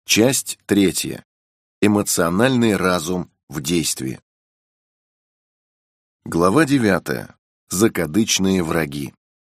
Часть 3. Эмоциональный разум в действии. Глава 9. Закадычные враги.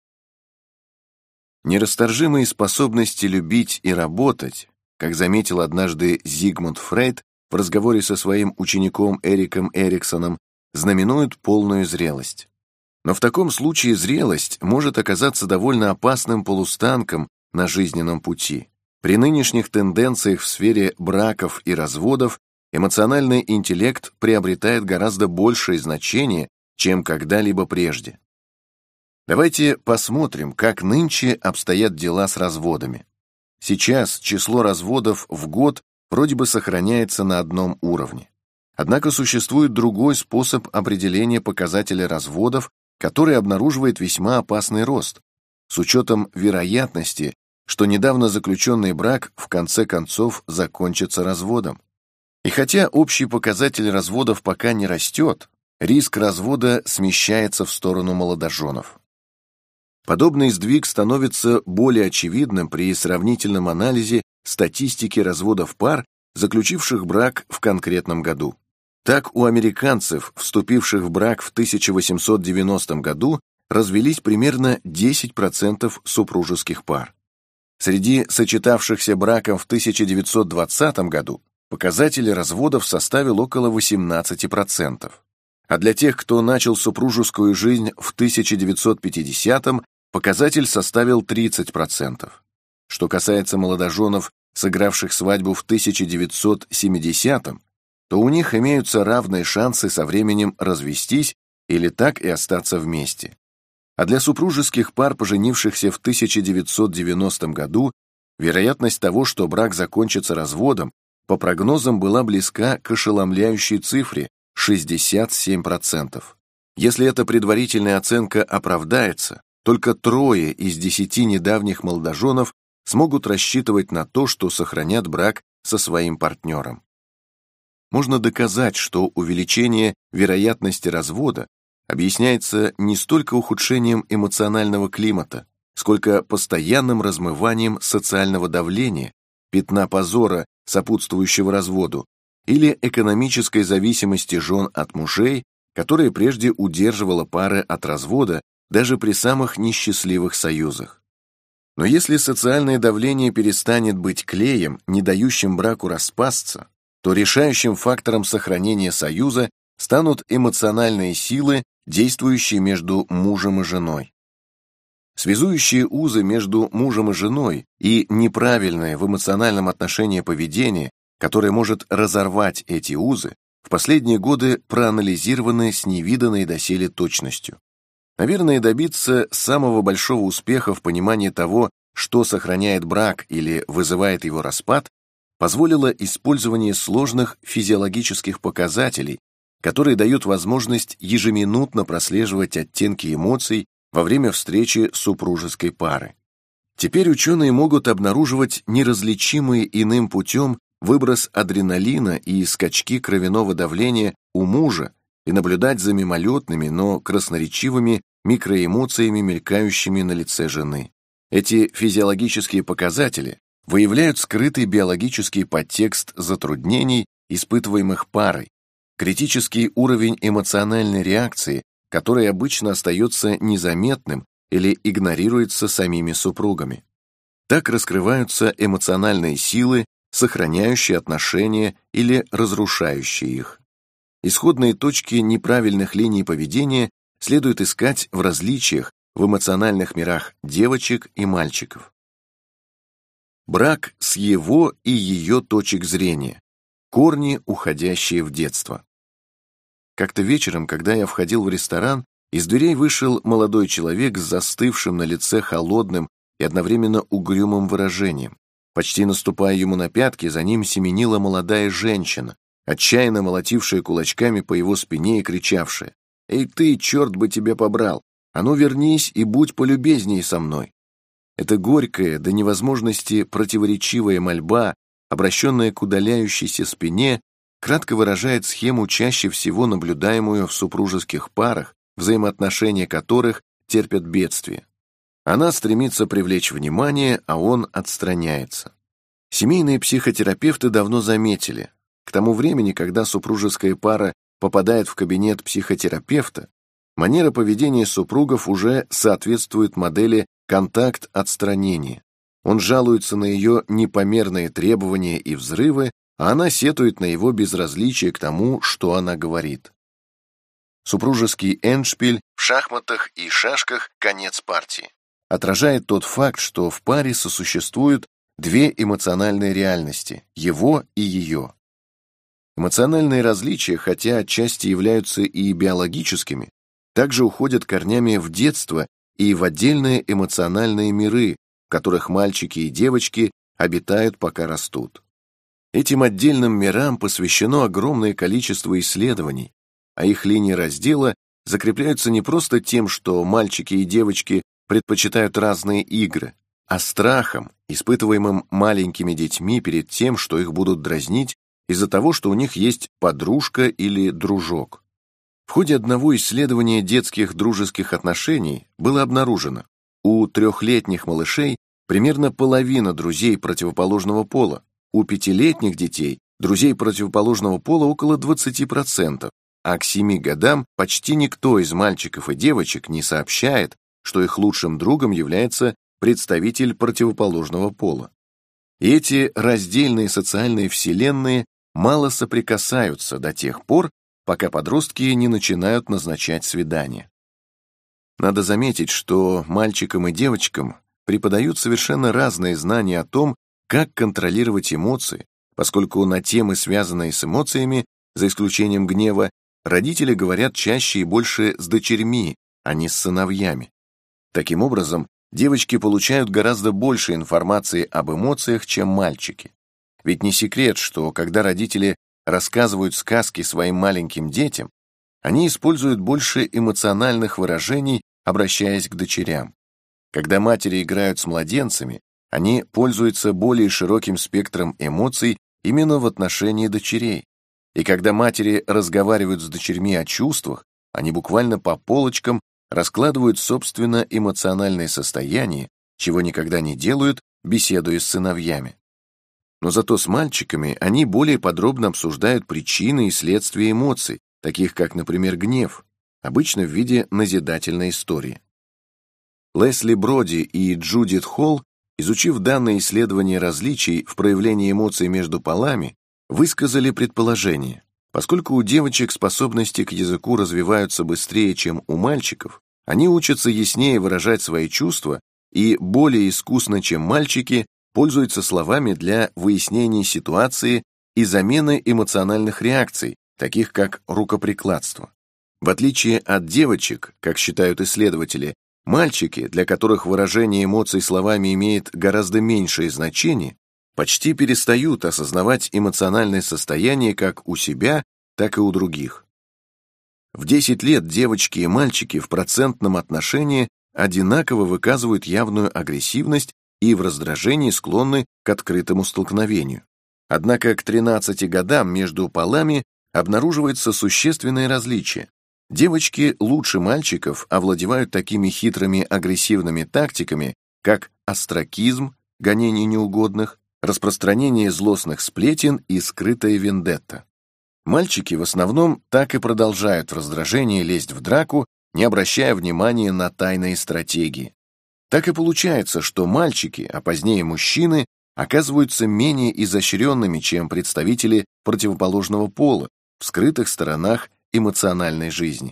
Нерасторжимые способности любить и работать, как заметил однажды Зигмунд Фрейд в разговоре со своим учеником Эриком Эриксоном, знаменуют полную зрелость. Но в таком случае зрелость может оказаться довольно опасным полустанком на жизненном пути. При нынешних тенденциях в сфере браков и разводов эмоциональный интеллект приобретает гораздо большее значение, чем когда-либо прежде. Давайте посмотрим, как нынче обстоят дела с разводами. Сейчас число разводов в год вроде бы сохраняется на одном уровне. Однако существует другой способ определения показателя разводов, который обнаруживает весьма опасный рост, с учетом вероятности, что недавно заключенный брак в конце концов закончится разводом. И хотя общий показатель разводов пока не растет, риск развода смещается в сторону молодоженов. Подобный сдвиг становится более очевидным при сравнительном анализе статистики разводов пар, заключивших брак в конкретном году. Так, у американцев, вступивших в брак в 1890 году, развелись примерно 10% супружеских пар. Среди сочетавшихся браком в 1920 году показатель разводов составил около 18%. А для тех, кто начал супружескую жизнь в 1950-м, показатель составил 30%. Что касается молодоженов, сыгравших свадьбу в 1970-м, то у них имеются равные шансы со временем развестись или так и остаться вместе. А для супружеских пар, поженившихся в 1990 году, вероятность того, что брак закончится разводом, по прогнозам была близка к ошеломляющей цифре 67%. Если эта предварительная оценка оправдается, только 3 из 10 недавних молодоженов смогут рассчитывать на то, что сохранят брак со своим партнером. Можно доказать, что увеличение вероятности развода объясняется не столько ухудшением эмоционального климата, сколько постоянным размыванием социального давления, пятна позора, сопутствующего разводу, или экономической зависимости жен от мужей, которая прежде удерживала пары от развода даже при самых несчастливых союзах. Но если социальное давление перестанет быть клеем, не дающим браку распасться, то решающим фактором сохранения союза станут эмоциональные силы, действующие между мужем и женой. Связующие узы между мужем и женой и неправильное в эмоциональном отношении поведение, которое может разорвать эти узы, в последние годы проанализированы с невиданной доселе точностью. Наверное, добиться самого большого успеха в понимании того, что сохраняет брак или вызывает его распад, позволило использование сложных физиологических показателей, которые дают возможность ежеминутно прослеживать оттенки эмоций во время встречи супружеской пары. Теперь ученые могут обнаруживать неразличимый иным путем выброс адреналина и скачки кровяного давления у мужа и наблюдать за мимолетными, но красноречивыми микроэмоциями, мелькающими на лице жены. Эти физиологические показатели выявляют скрытый биологический подтекст затруднений, испытываемых парой, критический уровень эмоциональной реакции, который обычно остается незаметным или игнорируется самими супругами. Так раскрываются эмоциональные силы, сохраняющие отношения или разрушающие их. Исходные точки неправильных линий поведения следует искать в различиях в эмоциональных мирах девочек и мальчиков. Брак с его и ее точек зрения. Корни, уходящие в детство. Как-то вечером, когда я входил в ресторан, из дверей вышел молодой человек с застывшим на лице холодным и одновременно угрюмым выражением. Почти наступая ему на пятки, за ним семенила молодая женщина, отчаянно молотившая кулачками по его спине и кричавшая: «Эй ты, черт бы тебя побрал! А ну вернись и будь полюбезней со мной!» Эта горькая, до невозможности противоречивая мольба, обращенная к удаляющейся спине, кратко выражает схему, чаще всего наблюдаемую в супружеских парах, взаимоотношения которых терпят бедствие. Она стремится привлечь внимание, а он отстраняется. Семейные психотерапевты давно заметили, к тому времени, когда супружеская пара попадает в кабинет психотерапевта, манера поведения супругов уже соответствует модели контакт-отстранение. Он жалуется на ее непомерные требования и взрывы, а она сетует на его безразличие к тому, что она говорит. Супружеский эндшпиль в шахматах и шашках «Конец партии» отражает тот факт, что в паре сосуществуют две эмоциональные реальности – его и ее. Эмоциональные различия, хотя отчасти являются и биологическими, также уходят корнями в детство и в отдельные эмоциональные миры, в которых мальчики и девочки обитают, пока растут. Этим отдельным мирам посвящено огромное количество исследований, а их линии раздела закрепляются не просто тем, что мальчики и девочки предпочитают разные игры, а страхом, испытываемым маленькими детьми перед тем, что их будут дразнить из-за того, что у них есть подружка или дружок. В ходе одного исследования детских дружеских отношений было обнаружено, у 3-летних малышей примерно половина друзей противоположного пола, у 5-летних детей друзей противоположного пола около 20%, а к 7 годам почти никто из мальчиков и девочек не сообщает, что их лучшим другом является представитель противоположного пола. И эти раздельные социальные вселенные мало соприкасаются до тех пор, пока подростки не начинают назначать свидания. Надо заметить, что мальчикам и девочкам преподают совершенно разные знания о том, как контролировать эмоции, поскольку на темы, связанные с эмоциями, за исключением гнева, родители говорят чаще и больше с дочерьми, а не с сыновьями. Таким образом, девочки получают гораздо больше информации об эмоциях, чем мальчики. Ведь не секрет, что когда родители рассказывают сказки своим маленьким детям, они используют больше эмоциональных выражений, обращаясь к дочерям. Когда матери играют с младенцами, они пользуются более широким спектром эмоций именно в отношении дочерей. И когда матери разговаривают с дочерьми о чувствах, они буквально по полочкам раскладывают собственно эмоциональное состояние, чего никогда не делают, беседуя с сыновьями. Но зато с мальчиками они более подробно обсуждают причины и следствия эмоций, таких как, например, гнев, обычно в виде назидательной истории. Лесли Броди и Джудит Холл, изучив данные исследования различий в проявлении эмоций между полами, высказали предположение. Поскольку у девочек способности к языку развиваются быстрее, чем у мальчиков, они учатся яснее выражать свои чувства и более искусно, чем мальчики, пользуются словами для выяснения ситуации и замены эмоциональных реакций, таких как рукоприкладство. В отличие от девочек, как считают исследователи, мальчики, для которых выражение эмоций словами имеет гораздо меньшее значение, почти перестают осознавать эмоциональное состояние как у себя, так и у других. В 10 лет девочки и мальчики в процентном отношении одинаково выказывают явную агрессивность и в раздражении склонны к открытому столкновению. Однако к 13 годам между полами обнаруживается существенное различие. Девочки лучше мальчиков овладевают такими хитрыми агрессивными тактиками, как остракизм, гонение неугодных, распространение злостных сплетен и скрытая вендетта. Мальчики в основном так и продолжают в раздражении лезть в драку, не обращая внимания на тайные стратегии. Так и получается, что мальчики, а позднее мужчины, оказываются менее изощренными, чем представители противоположного пола в скрытых сторонах эмоциональной жизни.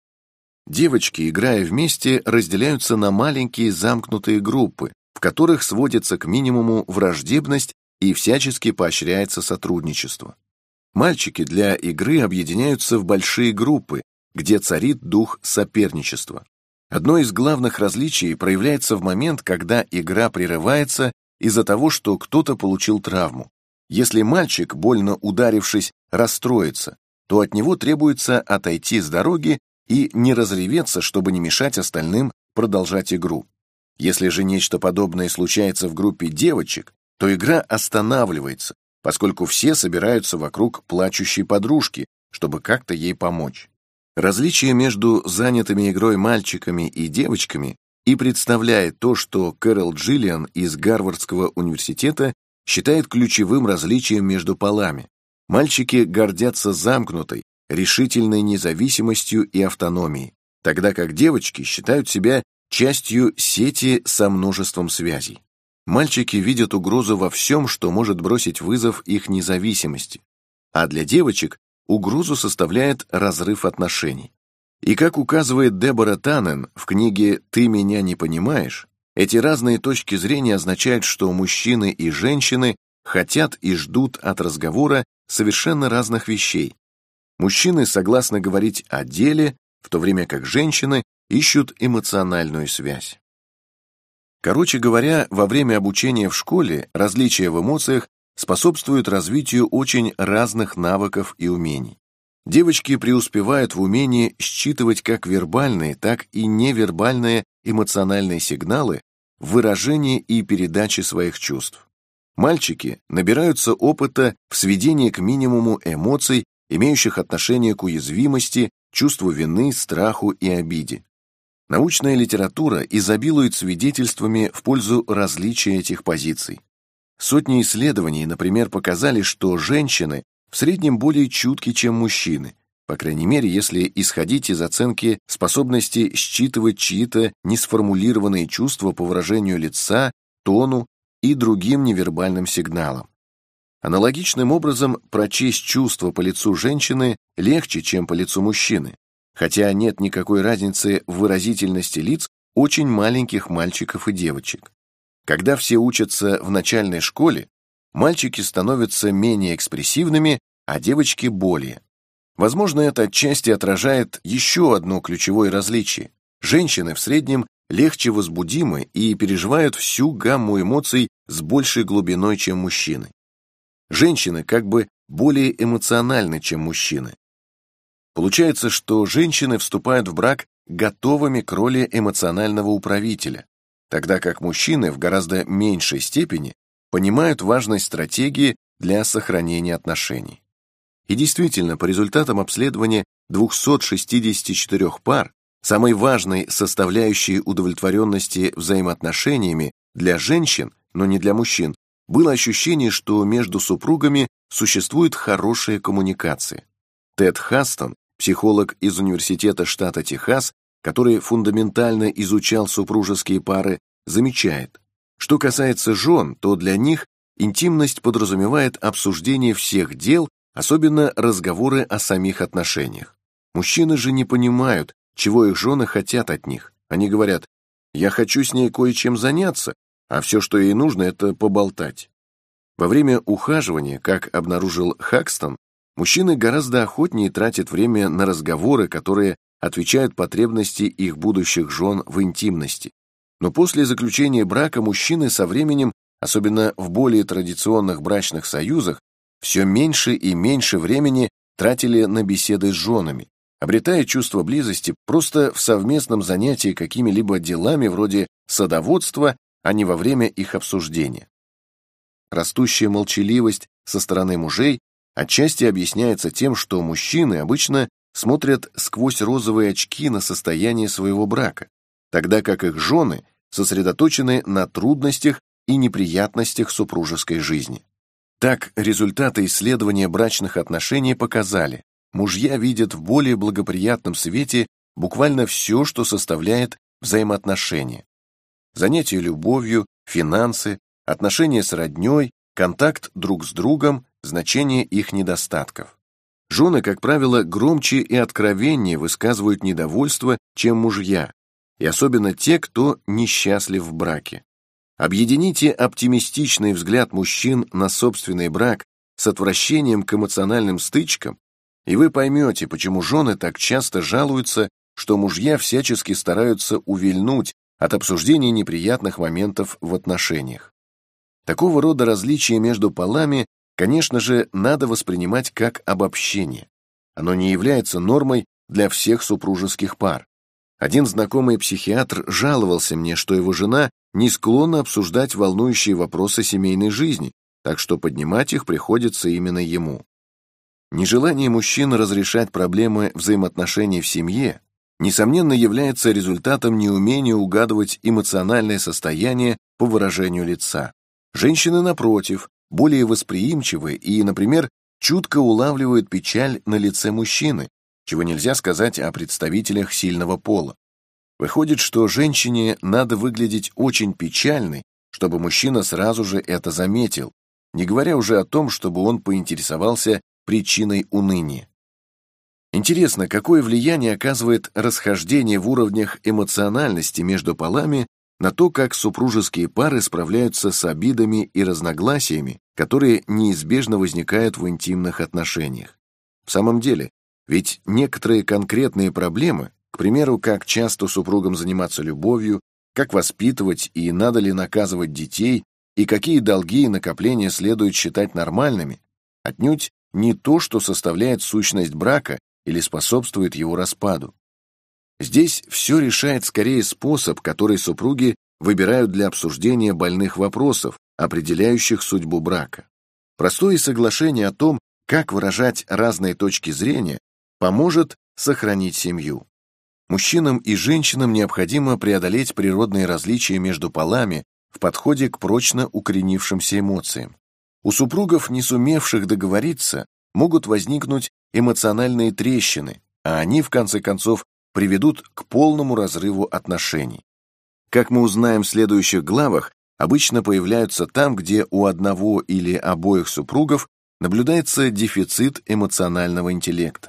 Девочки, играя вместе, разделяются на маленькие замкнутые группы, в которых сводится к минимуму враждебность и всячески поощряется сотрудничество. Мальчики для игры объединяются в большие группы, где царит дух соперничества. Одно из главных различий проявляется в момент, когда игра прерывается из-за того, что кто-то получил травму. Если мальчик, больно ударившись, расстроится, то от него требуется отойти с дороги и не разреветься, чтобы не мешать остальным продолжать игру. Если же нечто подобное случается в группе девочек, то игра останавливается, поскольку все собираются вокруг плачущей подружки, чтобы как-то ей помочь. Различие между занятыми игрой мальчиками и девочками и представляет то, что Кэрол Джиллиан из Гарвардского университета считает ключевым различием между полами. Мальчики гордятся замкнутой, решительной независимостью и автономией, тогда как девочки считают себя частью сети со множеством связей. Мальчики видят угрозу во всем, что может бросить вызов их независимости, а для девочек угрозу составляет разрыв отношений. И как указывает Дебора Таннен в книге «Ты меня не понимаешь», эти разные точки зрения означают, что мужчины и женщины хотят и ждут от разговора совершенно разных вещей. Мужчины согласны говорить о деле, в то время как женщины ищут эмоциональную связь. Короче говоря, во время обучения в школе различия в эмоциях способствуют развитию очень разных навыков и умений. Девочки преуспевают в умении считывать как вербальные, так и невербальные эмоциональные сигналы в выражении и передаче своих чувств. Мальчики набираются опыта в сведении к минимуму эмоций, имеющих отношение к уязвимости, чувству вины, страху и обиде. Научная литература изобилует свидетельствами в пользу различия этих позиций. Сотни исследований, например, показали, что женщины в среднем более чутки, чем мужчины, по крайней мере, если исходить из оценки способности считывать чьи-то несформулированные чувства по выражению лица, тону и другим невербальным сигналам. Аналогичным образом, прочесть чувства по лицу женщины легче, чем по лицу мужчины, хотя нет никакой разницы в выразительности лиц очень маленьких мальчиков и девочек. Когда все учатся в начальной школе, мальчики становятся менее экспрессивными, а девочки более. Возможно, это отчасти отражает еще одно ключевое различие. Женщины в среднем легче возбудимы и переживают всю гамму эмоций с большей глубиной, чем мужчины. Женщины как бы более эмоциональны, чем мужчины. Получается, что женщины вступают в брак готовыми к роли эмоционального управителя, тогда как мужчины в гораздо меньшей степени понимают важность стратегии для сохранения отношений. И действительно, по результатам обследования 264 пар, самой важной составляющей удовлетворенности взаимоотношениями для женщин, но не для мужчин, было ощущение, что между супругами существует хорошая коммуникация. Тед Хастон, психолог из Университета штата Техас, который фундаментально изучал супружеские пары, замечает, что касается жен, то для них интимность подразумевает обсуждение всех дел, особенно разговоры о самих отношениях. Мужчины же не понимают, чего их жены хотят от них. Они говорят: «Я хочу с ней кое-чем заняться, а все, что ей нужно, это поболтать». Во время ухаживания, как обнаружил Хакстон, мужчины гораздо охотнее тратят время на разговоры, которые отвечают потребности их будущих жен в интимности. Но после заключения брака мужчины со временем, особенно в более традиционных брачных союзах, все меньше и меньше времени тратили на беседы с женами, обретая чувство близости просто в совместном занятии какими-либо делами вроде садоводства, а не во время их обсуждения. Растущая молчаливость со стороны мужей отчасти объясняется тем, что мужчины обычно смотрят сквозь розовые очки на состояние своего брака, тогда как их жены сосредоточены на трудностях и неприятностях супружеской жизни. Так, результаты исследования брачных отношений показали, мужья видят в более благоприятном свете буквально все, что составляет взаимоотношения. Занятия любовью, финансы, отношения с роднёй, контакт друг с другом, значение их недостатков. Жены, как правило, громче и откровеннее высказывают недовольство, чем мужья, и особенно те, кто несчастлив в браке. Объедините оптимистичный взгляд мужчин на собственный брак с отвращением к эмоциональным стычкам, и вы поймете, почему жены так часто жалуются, что мужья всячески стараются увильнуть от обсуждения неприятных моментов в отношениях. Такого рода различия между полами, конечно же, надо воспринимать как обобщение. Оно не является нормой для всех супружеских пар. Один знакомый психиатр жаловался мне, что его жена не склонна обсуждать волнующие вопросы семейной жизни, так что поднимать их приходится именно ему. Нежелание мужчин разрешать проблемы взаимоотношений в семье, несомненно, является результатом неумения угадывать эмоциональное состояние по выражению лица. Женщины, напротив, более восприимчивы и, например, чутко улавливают печаль на лице мужчины, чего нельзя сказать о представителях сильного пола. Выходит, что женщине надо выглядеть очень печальной, чтобы мужчина сразу же это заметил, не говоря уже о том, чтобы он поинтересовался причиной уныния. Интересно, какое влияние оказывает расхождение в уровнях эмоциональности между полами на то, как супружеские пары справляются с обидами и разногласиями, которые неизбежно возникают в интимных отношениях. В самом деле, ведь некоторые конкретные проблемы, к примеру, как часто супругам заниматься любовью, как воспитывать и надо ли наказывать детей, и какие долги и накопления следует считать нормальными, отнюдь не то, что составляет сущность брака или способствует его распаду. Здесь все решает скорее способ, который супруги выбирают для обсуждения больных вопросов, определяющих судьбу брака. Простое соглашение о том, как выражать разные точки зрения, поможет сохранить семью. Мужчинам и женщинам необходимо преодолеть природные различия между полами в подходе к прочно укоренившимся эмоциям. У супругов, не сумевших договориться, могут возникнуть эмоциональные трещины, а они, в конце концов, приведут к полному разрыву отношений. Как мы узнаем в следующих главах, обычно появляются там, где у одного или обоих супругов наблюдается дефицит эмоционального интеллекта.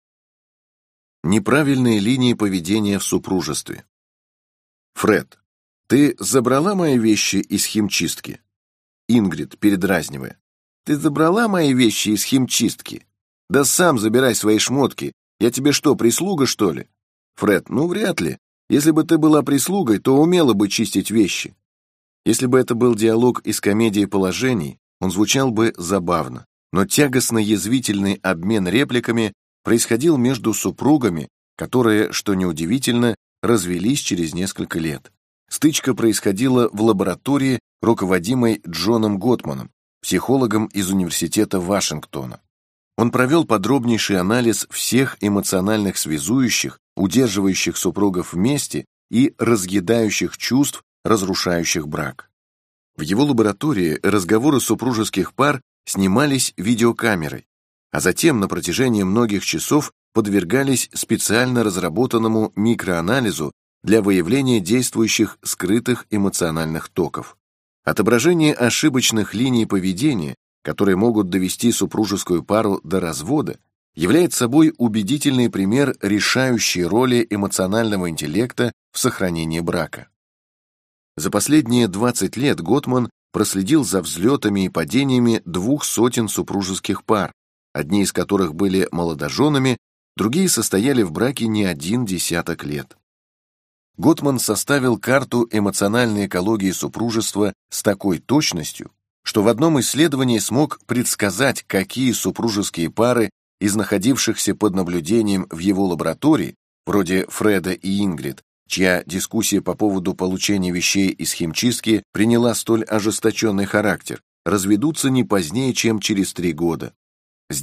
Неправильные линии поведения в супружестве. Фред, ты забрала мои вещи из химчистки? Ингрид, передразнивая. Ты забрала мои вещи из химчистки? Да сам забирай свои шмотки. Я тебе что, прислуга, что ли? Фред, ну вряд ли. Если бы ты была прислугой, то умела бы чистить вещи. Если бы это был диалог из комедии положений, он звучал бы забавно. Но тягостно-язвительный обмен репликами происходил между супругами, которые, что неудивительно, развелись через несколько лет. Стычка происходила в лаборатории, руководимой Джоном Готманом, психологом из Университета Вашингтона. Он провел подробнейший анализ всех эмоциональных связующих, удерживающих супругов вместе и разъедающих чувств, разрушающих брак. В его лаборатории разговоры супружеских пар снимались видеокамерой, а затем на протяжении многих часов подвергались специально разработанному микроанализу для выявления действующих скрытых эмоциональных токов. Отображение ошибочных линий поведения, которые могут довести супружескую пару до развода, является собой убедительный пример решающей роли эмоционального интеллекта в сохранении брака. За последние 20 лет Готман проследил за взлетами и падениями 200 супружеских пар, одни из которых были молодоженами, другие состояли в браке не один десяток лет. Готман составил карту эмоциональной экологии супружества с такой точностью, что в одном исследовании смог предсказать, какие супружеские пары из находившихся под наблюдением в его лаборатории, вроде Фреда и Ингрид, чья дискуссия по поводу получения вещей из химчистки приняла столь ожесточенный характер, разведутся не позднее, чем через 3 года. С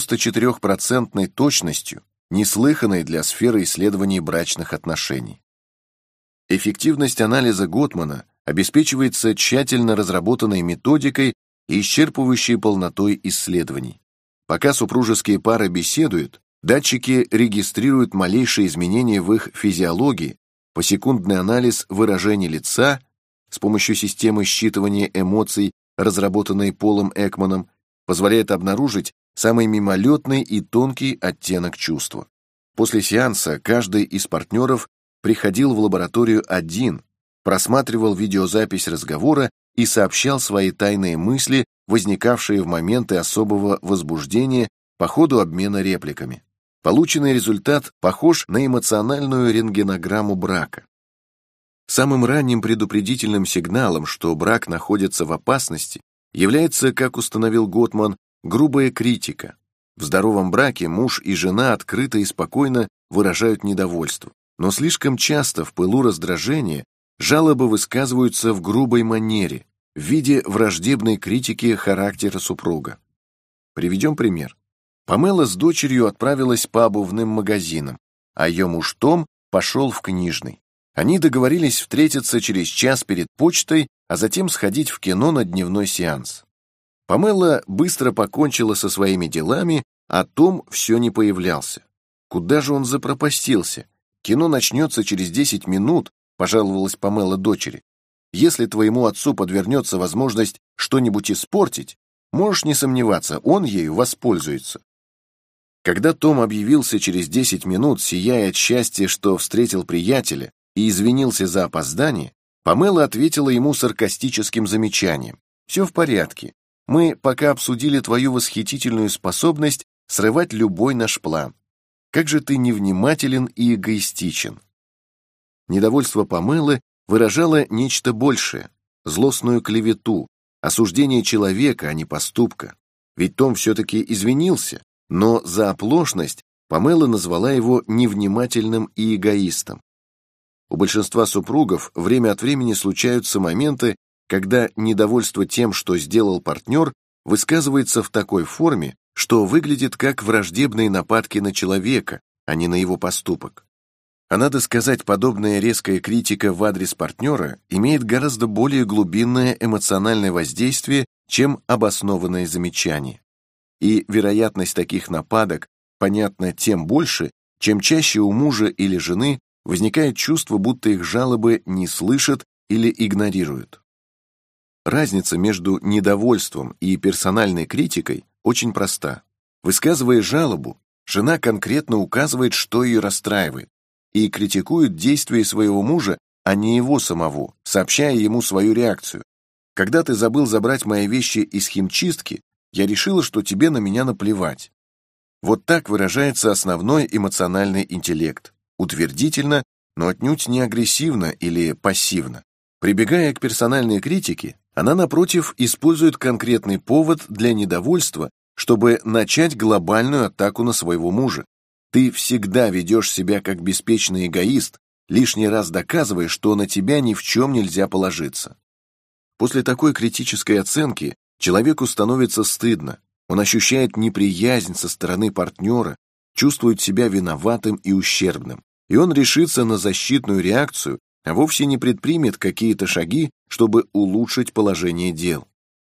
94% точностью, неслыханной для сферы исследований брачных отношений. Эффективность анализа Готмана обеспечивается тщательно разработанной методикой и исчерпывающей полнотой исследований. Пока супружеские пары беседуют, датчики регистрируют малейшие изменения в их физиологии, посекундный анализ выражений лица с помощью системы считывания эмоций, разработанной Полом Экманом, позволяет обнаружить самый мимолетный и тонкий оттенок чувства. После сеанса каждый из партнеров приходил в лабораторию один, просматривал видеозапись разговора и сообщал свои тайные мысли, возникавшие в моменты особого возбуждения по ходу обмена репликами. Полученный результат похож на эмоциональную рентгенограмму брака. Самым ранним предупредительным сигналом, что брак находится в опасности, является, как установил Готман, грубая критика. В здоровом браке муж и жена открыто и спокойно выражают недовольство, но слишком часто в пылу раздражения жалобы высказываются в грубой манере, в виде враждебной критики характера супруга. Приведем пример. Памела с дочерью отправилась по обувным магазинам, а ее муж Том пошел в книжный. Они договорились встретиться через час перед почтой, а затем сходить в кино на дневной сеанс. Памела быстро покончила со своими делами, а Том все не появлялся. Куда же он запропастился? Кино начнется через 10 минут, пожаловалась Памела дочери. Если твоему отцу подвернется возможность что-нибудь испортить, можешь не сомневаться, он ею воспользуется. Когда Том объявился через 10 минут, сияя от счастья, что встретил приятеля, и извинился за опоздание, Памела ответила ему саркастическим замечанием. «Все в порядке. Мы пока обсудили твою восхитительную способность срывать любой наш план. Как же ты невнимателен и эгоистичен». Недовольство Памелы выражало нечто большее, злостную клевету, осуждение человека, а не поступка. Ведь Том все-таки извинился, но за оплошность Памела назвала его невнимательным и эгоистом. У большинства супругов время от времени случаются моменты, когда недовольство тем, что сделал партнер, высказывается в такой форме, что выглядит как враждебные нападки на человека, а не на его поступок. А надо сказать, подобная резкая критика в адрес партнера имеет гораздо более глубинное эмоциональное воздействие, чем обоснованное замечание. И вероятность таких нападок понятна тем больше, чем чаще у мужа или жены возникает чувство, будто их жалобы не слышат или игнорируют. Разница между недовольством и персональной критикой очень проста. Высказывая жалобу, жена конкретно указывает, что ее расстраивает, и критикует действия своего мужа, а не его самого, сообщая ему свою реакцию. «Когда ты забыл забрать мои вещи из химчистки, я решила, что тебе на меня наплевать». Вот так выражается основной эмоциональный интеллект. Утвердительно, но отнюдь не агрессивно или пассивно. Прибегая к персональной критике, она, напротив, использует конкретный повод для недовольства, чтобы начать глобальную атаку на своего мужа. Ты всегда ведешь себя как беспечный эгоист, лишний раз доказывая, что на тебя ни в чем нельзя положиться. После такой критической оценки человеку становится стыдно, он ощущает неприязнь со стороны партнера, чувствует себя виноватым и ущербным, и он решится на защитную реакцию, а вовсе не предпримет какие-то шаги, чтобы улучшить положение дел.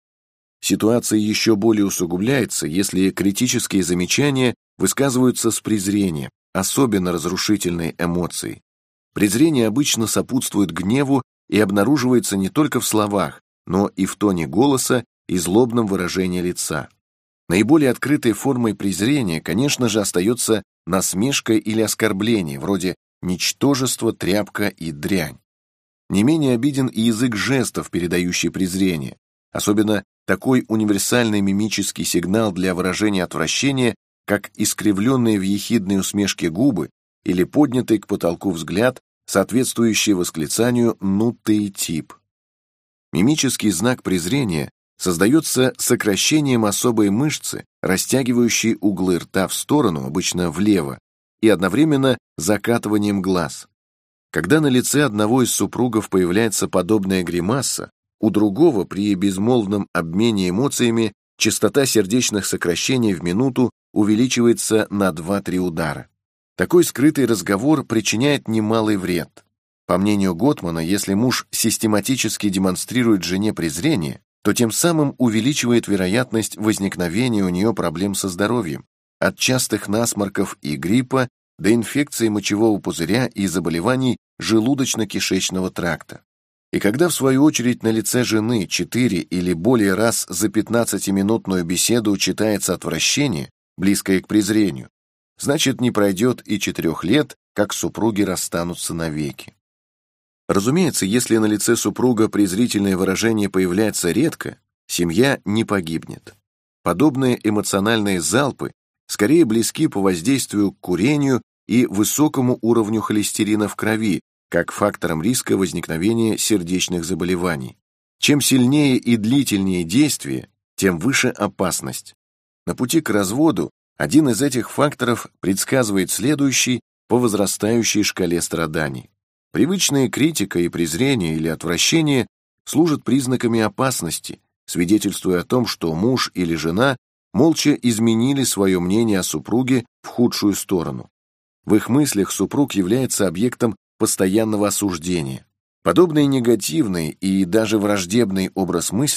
Ситуация еще более усугубляется, если критические замечания высказываются с презрением, особенно разрушительной эмоцией. Презрение обычно сопутствует гневу и обнаруживается не только в словах, но и в тоне голоса и злобном выражении лица. Наиболее открытой формой презрения, конечно же, остается насмешка или оскорбление, вроде «ничтожество, тряпка и дрянь». Не менее обиден и язык жестов, передающий презрение, особенно такой универсальный мимический сигнал для выражения отвращения, как искривленные в ехидной усмешке губы или поднятый к потолку взгляд, соответствующий восклицанию «ну ты тип». Мимический знак презрения создается сокращением особой мышцы, растягивающей углы рта в сторону, обычно влево, и одновременно закатыванием глаз. Когда на лице одного из супругов появляется подобная гримаса, у другого при безмолвном обмене эмоциями частота сердечных сокращений в минуту увеличивается на 2-3 удара. Такой скрытый разговор причиняет немалый вред. По мнению Готмана, если муж систематически демонстрирует жене презрение, то тем самым увеличивает вероятность возникновения у нее проблем со здоровьем, от частых насморков и гриппа до инфекции мочевого пузыря и заболеваний желудочно-кишечного тракта. И когда, в свою очередь, на лице жены 4 или более раз за 15-минутную беседу читается отвращение, близкое к презрению, значит, не пройдет и 4 лет, как супруги расстанутся навеки. Разумеется, если на лице супруга презрительное выражение появляется редко, семья не погибнет. Подобные эмоциональные залпы скорее близки по воздействию к курению и высокому уровню холестерина в крови, как фактором риска возникновения сердечных заболеваний. Чем сильнее и длительнее действие, тем выше опасность. На пути к разводу один из этих факторов предсказывает следующий по возрастающей шкале страданий. Привычная критика и презрение или отвращение служат признаками опасности, свидетельствуя о том, что муж или жена молча изменили свое мнение о супруге в худшую сторону. В их мыслях супруг является объектом постоянного осуждения. Подобный негативный и даже враждебный образ мыслей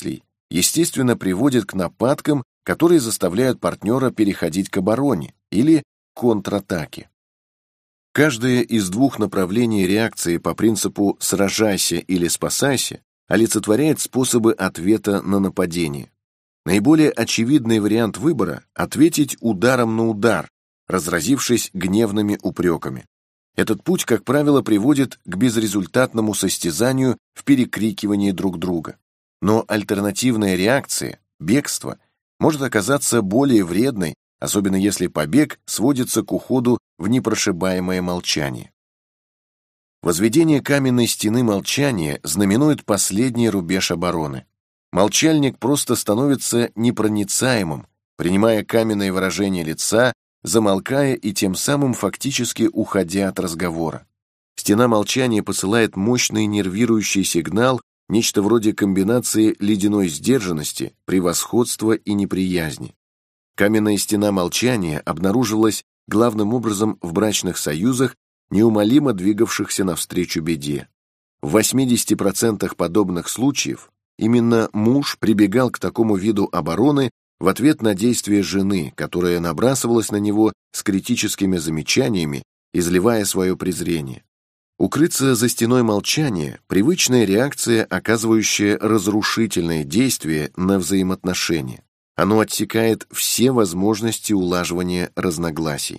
естественно, приводит к нападкам, которые заставляют партнера переходить к обороне или контратаке. Каждое из двух направлений реакции по принципу «сражайся» или «спасайся» олицетворяет способы ответа на нападение. Наиболее очевидный вариант выбора – ответить ударом на удар, разразившись гневными упреками. Этот путь, как правило, приводит к безрезультатному состязанию в перекрикивании друг друга. Но альтернативная реакция, бегство, может оказаться более вредной, особенно если побег сводится к уходу в непрошибаемое молчание. Возведение каменной стены молчания знаменует последний рубеж обороны. Молчальник просто становится непроницаемым, принимая каменное выражение лица, замолкая и тем самым фактически уходя от разговора. Стена молчания посылает мощный нервирующий сигнал, нечто вроде комбинации ледяной сдержанности, превосходства и неприязни. Каменная стена молчания обнаруживалась главным образом в брачных союзах, неумолимо двигавшихся навстречу беде. В 80% подобных случаев именно муж прибегал к такому виду обороны в ответ на действия жены, которая набрасывалась на него с критическими замечаниями, изливая свое презрение. Укрыться за стеной молчания – привычная реакция, оказывающая разрушительное действие на взаимоотношения. Оно отсекает все возможности улаживания разногласий.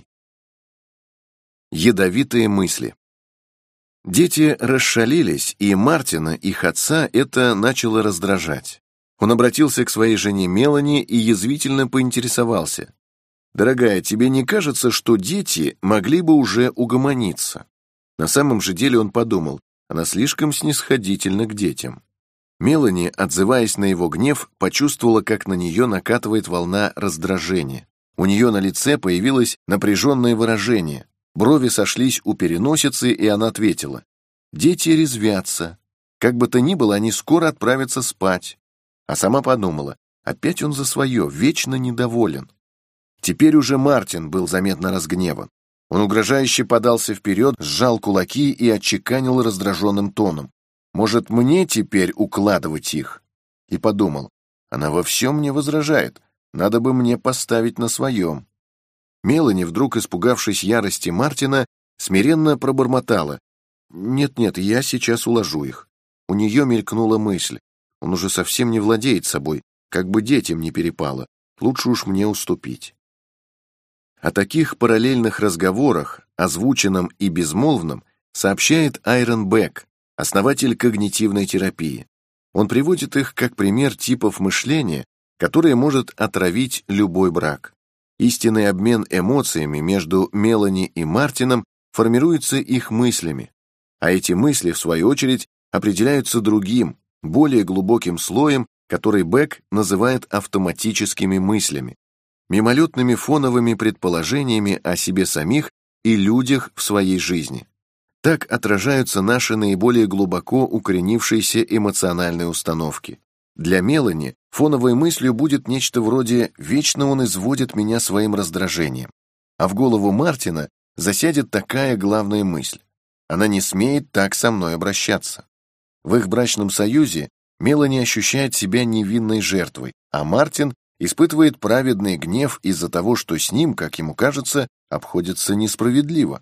Ядовитые мысли. Дети расшалились, и Мартина, их отца, это начало раздражать. Он обратился к своей жене Мелани и язвительно поинтересовался: «Дорогая, тебе не кажется, что дети могли бы уже угомониться?» На самом же деле он подумал, она слишком снисходительна к детям. Мелани, отзываясь на его гнев, почувствовала, как на нее накатывает волна раздражения. У нее на лице появилось напряженное выражение, брови сошлись у переносицы, и она ответила: «Дети резвятся. Как бы то ни было, они скоро отправятся спать». А сама подумала, опять он за свое, вечно недоволен. Теперь уже Мартин был заметно разгневан. Он угрожающе подался вперед, сжал кулаки и отчеканил раздраженным тоном: «Может, мне теперь укладывать их?» И подумал, она во всем мне возражает, надо бы мне поставить на своем. Мелани, вдруг испугавшись ярости Мартина, смиренно пробормотала: «Нет-нет, я сейчас уложу их». У нее мелькнула мысль: он уже совсем не владеет собой, как бы детям не перепало, лучше уж мне уступить. О таких параллельных разговорах, озвученном и безмолвном, сообщает Айрон Бек, основатель когнитивной терапии. Он приводит их как пример типов мышления, которые может отравить любой брак. Истинный обмен эмоциями между Мелани и Мартином формируется их мыслями, а эти мысли, в свою очередь, определяются другим, более глубоким слоем, который Бек называет автоматическими мыслями, мимолетными фоновыми предположениями о себе самих и людях в своей жизни. Так отражаются наши наиболее глубоко укоренившиеся эмоциональные установки. Для Мелани фоновой мыслью будет нечто вроде «вечно он изводит меня своим раздражением», а в голову Мартина засядет такая главная мысль: она не смеет так со мной обращаться. В их брачном союзе Мелани ощущает себя невинной жертвой, а Мартин испытывает праведный гнев из-за того, что с ним, как ему кажется, обходится несправедливо.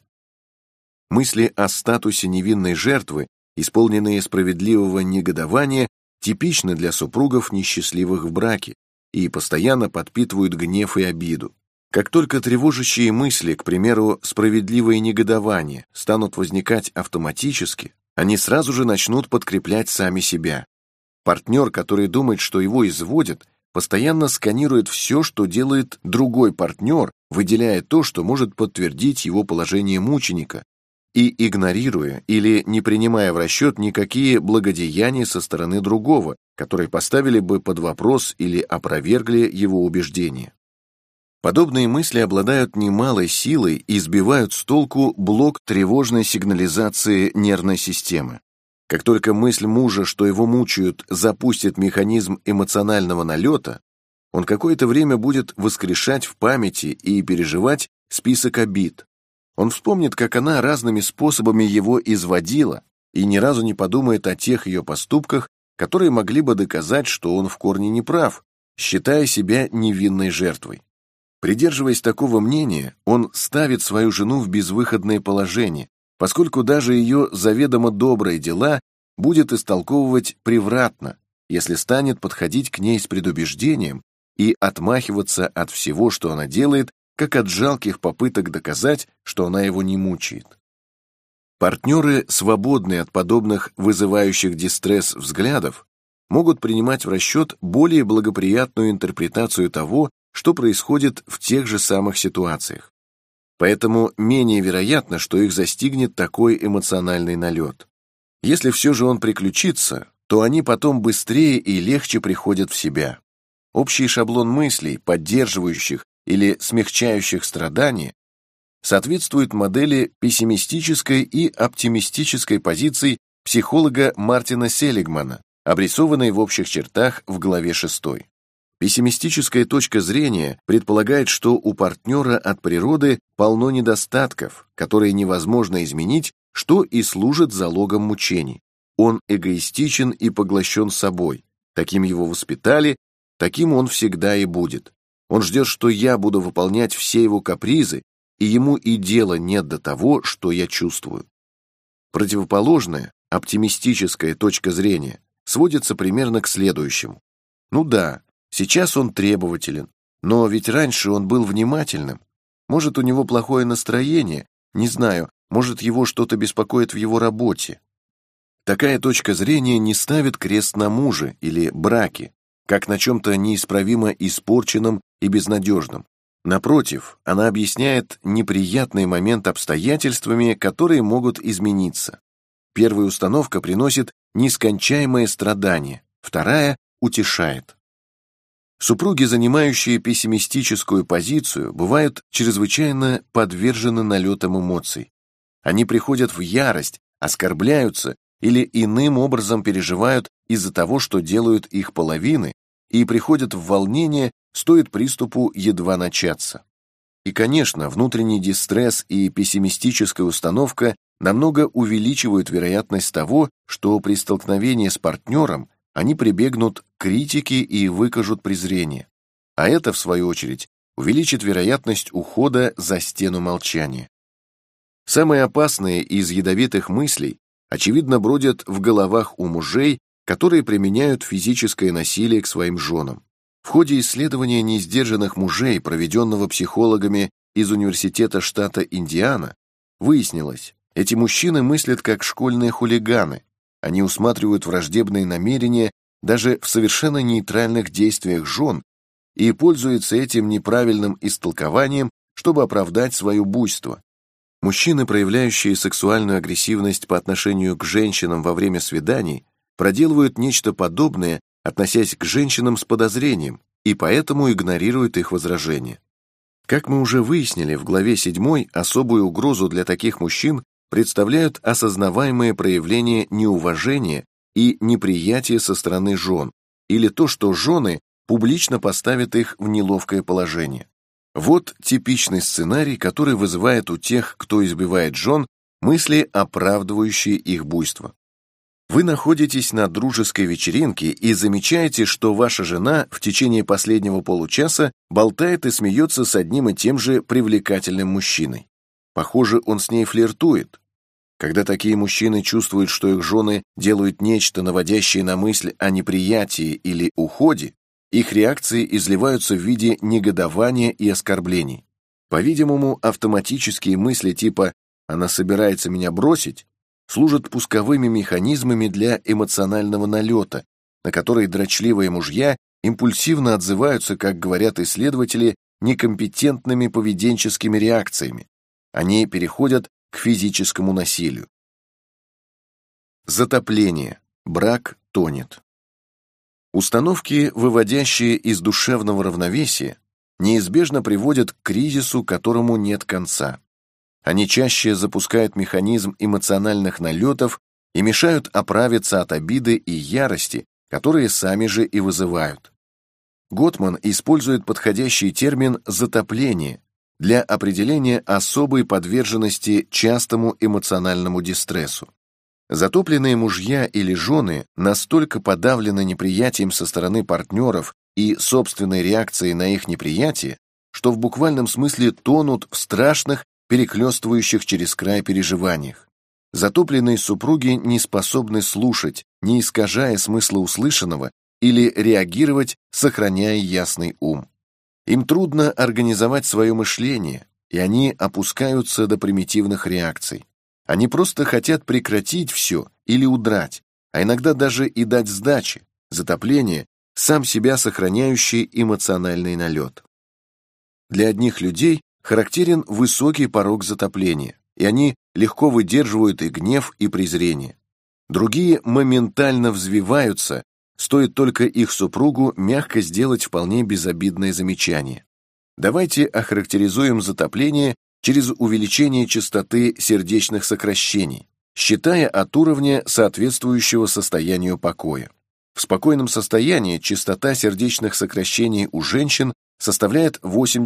Мысли о статусе невинной жертвы, исполненные справедливого негодования, типичны для супругов, несчастливых в браке, и постоянно подпитывают гнев и обиду. Как только тревожащие мысли, к примеру, справедливое негодование, станут возникать автоматически, они сразу же начнут подкреплять сами себя. Партнер, который думает, что его изводят, постоянно сканирует все, что делает другой партнер, выделяя то, что может подтвердить его положение мученика, и игнорируя или не принимая в расчет никакие благодеяния со стороны другого, которые поставили бы под вопрос или опровергли его убеждения. Подобные мысли обладают немалой силой и сбивают с толку блок тревожной сигнализации нервной системы. Как только мысль мужа, что его мучают, запустит механизм эмоционального налета, он какое-то время будет воскрешать в памяти и переживать список обид. Он вспомнит, как она разными способами его изводила, и ни разу не подумает о тех ее поступках, которые могли бы доказать, что он в корне не прав, считая себя невинной жертвой. Придерживаясь такого мнения, он ставит свою жену в безвыходное положение, поскольку даже ее заведомо добрые дела будет истолковывать превратно, если станет подходить к ней с предубеждением и отмахиваться от всего, что она делает, как от жалких попыток доказать, что она его не мучает. Партнеры, свободные от подобных вызывающих дистресс взглядов, могут принимать в расчет более благоприятную интерпретацию того, что происходит в тех же самых ситуациях. Поэтому менее вероятно, что их застигнет такой эмоциональный налет. Если все же он приключится, то они потом быстрее и легче приходят в себя. Общий шаблон мыслей, поддерживающих или смягчающих страдания, соответствует модели пессимистической и оптимистической позиций психолога Мартина Селигмана, обрисованной в общих чертах в главе 6. Пессимистическая точка зрения предполагает, что у партнера от природы полно недостатков, которые невозможно изменить, что и служит залогом мучений. Он эгоистичен и поглощен собой. Таким его воспитали, таким он всегда и будет. Он ждет, что я буду выполнять все его капризы, и ему и дела нет до того, что я чувствую. Противоположная, оптимистическая точка зрения сводится примерно к следующему. Ну да, сейчас он требователен, но ведь раньше он был внимательным. Может, у него плохое настроение, не знаю, может, его что-то беспокоит в его работе. Такая точка зрения не ставит крест на муже или браке, как на чем-то неисправимо испорченном и безнадежном. Напротив, она объясняет неприятный момент обстоятельствами, которые могут измениться. Первая установка приносит нескончаемое страдание, вторая утешает. Супруги, занимающие пессимистическую позицию, бывают чрезвычайно подвержены налетам эмоций. Они приходят в ярость, оскорбляются или иным образом переживают из-за того, что делают их половины, и приходят в волнение, стоит приступу едва начаться. И, конечно, внутренний дистресс и пессимистическая установка намного увеличивают вероятность того, что при столкновении с партнером они прибегнут к критике и выкажут презрение. А это, в свою очередь, увеличит вероятность ухода за стену молчания. Самые опасные из ядовитых мыслей, очевидно, бродят в головах у мужей, которые применяют физическое насилие к своим женам. В ходе исследования несдержанных мужей, проведенного психологами из Университета штата Индиана, выяснилось, эти мужчины мыслят как школьные хулиганы. Они усматривают враждебные намерения даже в совершенно нейтральных действиях жен и пользуются этим неправильным истолкованием, чтобы оправдать свое буйство. Мужчины, проявляющие сексуальную агрессивность по отношению к женщинам во время свиданий, проделывают нечто подобное, относясь к женщинам с подозрением, и поэтому игнорируют их возражения. Как мы уже выяснили в главе 7, особую угрозу для таких мужчин представляют осознаваемые проявления неуважения и неприятия со стороны жен, или то, что жены публично поставят их в неловкое положение. Вот типичный сценарий, который вызывает у тех, кто избивает жен, мысли, оправдывающие их буйство. Вы находитесь на дружеской вечеринке и замечаете, что ваша жена в течение последнего получаса болтает и смеется с одним и тем же привлекательным мужчиной. Похоже, он с ней флиртует. Когда такие мужчины чувствуют, что их жены делают нечто, наводящее на мысль о неприятии или уходе, их реакции изливаются в виде негодования и оскорблений. По-видимому, автоматические мысли типа «она собирается меня бросить» служат пусковыми механизмами для эмоционального налета, на который дрочливые мужья импульсивно отзываются, как говорят исследователи, некомпетентными поведенческими реакциями. Они переходят к физическому насилию. Затопление. Брак тонет. Установки, выводящие из душевного равновесия, неизбежно приводят к кризису, которому нет конца. Они чаще запускают механизм эмоциональных налетов и мешают оправиться от обиды и ярости, которые сами же и вызывают. Готман использует подходящий термин «затопление» для определения особой подверженности частому эмоциональному дистрессу. Затопленные мужья или жены настолько подавлены неприятием со стороны партнеров и собственной реакцией на их неприятие, что в буквальном смысле тонут в страшных, перехлестывающих через край переживаниях. Затопленные супруги не способны слушать, не искажая смысла услышанного, или реагировать, сохраняя ясный ум. Им трудно организовать свое мышление, и они опускаются до примитивных реакций. Они просто хотят прекратить все или удрать, а иногда даже и дать сдачи, затопление, сам себя сохраняющий эмоциональный налет. Для одних людей характерен высокий порог затопления, и они легко выдерживают и гнев, и презрение. Другие моментально взвиваются, стоит только их супругу мягко сделать вполне безобидное замечание. Давайте охарактеризуем затопление через увеличение частоты сердечных сокращений, считая от уровня, соответствующего состоянию покоя. В спокойном состоянии частота сердечных сокращений у женщин составляет